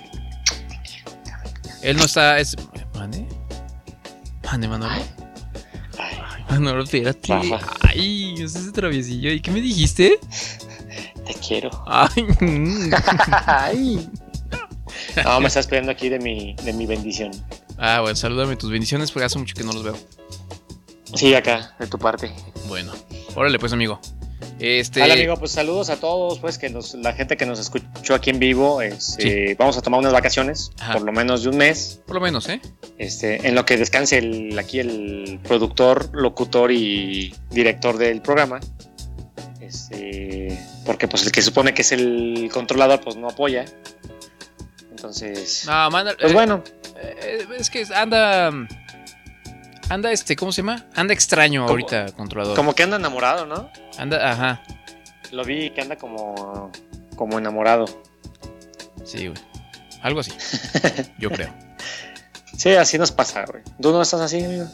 Él no está, es... ¿Mande? ¿Mande, Manolo? Ay, Ay Manolo, espérate. Ay, ese es traviesillo. ¿Y qué me dijiste? Te quiero. Ay. Ay. No, me estás pidiendo aquí de mi, de mi bendición. Ah, bueno, salúdame tus bendiciones porque hace mucho que no los veo. Sí, acá, de tu parte. Bueno, órale pues, amigo. Este... Hola, amigo, pues saludos a todos, pues que nos, la gente que nos escuchó aquí en vivo. Es, sí. eh, vamos a tomar unas vacaciones, Ajá. por lo menos de un mes. Por lo menos, ¿eh? Este, en lo que descanse el, aquí el productor, locutor y director del programa. Este, porque pues el que supone que es el controlador, pues no apoya. Entonces, no, manda, pues eh, bueno. Eh, es que anda... Anda este, ¿cómo se llama? Anda extraño como, ahorita, controlador. Como que anda enamorado, ¿no? Anda, ajá. Lo vi que anda como, como enamorado. Sí, güey. Algo así. Yo creo. Sí, así nos pasa, güey. ¿Tú no estás así, amigo?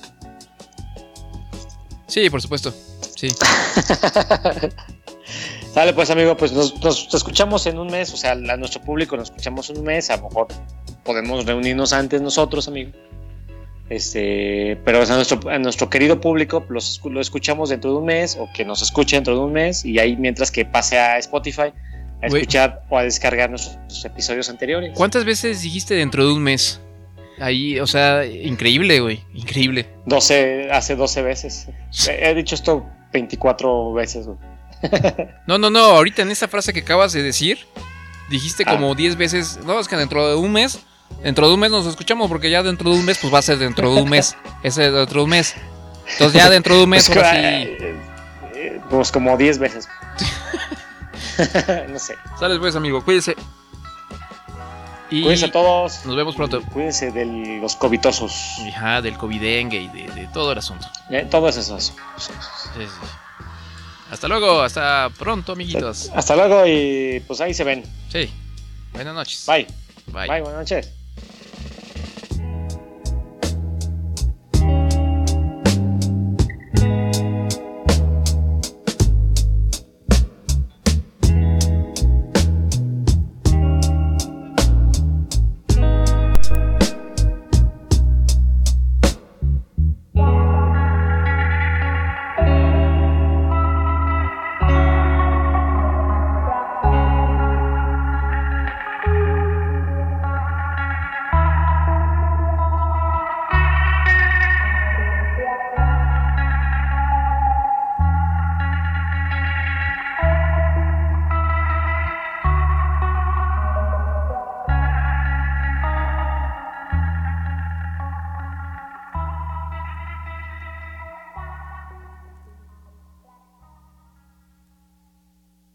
Sí, por supuesto. Sí. Dale, pues, amigo, pues nos, nos escuchamos en un mes. O sea, a nuestro público nos escuchamos en un mes. A lo mejor podemos reunirnos antes nosotros, amigo. Este, pero a nuestro, a nuestro querido público los, lo escuchamos dentro de un mes, o que nos escuche dentro de un mes, y ahí mientras que pase a Spotify a escuchar o a descargar nuestros episodios anteriores. ¿Cuántas veces dijiste dentro de un mes? Ahí, o sea, increíble, güey, increíble. doce, hace doce veces. He, he dicho esto veinticuatro veces, güey. No, no, no, ahorita en esa frase que acabas de decir, dijiste como ah. diez veces, no, es que dentro de un mes... Dentro de un mes nos escuchamos, porque ya dentro de un mes, pues va a ser dentro de un mes. Ese dentro de un mes. Entonces ya dentro de un mes, pues, ahora sí. Pues como diez veces. No sé. Sales pues, amigo, cuídense. Y cuídense a todos. Nos vemos pronto. Cuídense de los covitosos. Ajá, del covidengue y de, de todo el asunto. Eh, todo es eso. Sí, sí. Hasta luego, hasta pronto, amiguitos. Hasta luego y pues ahí se ven. Sí. Buenas noches. Bye. Bye. Bye, buenas noches.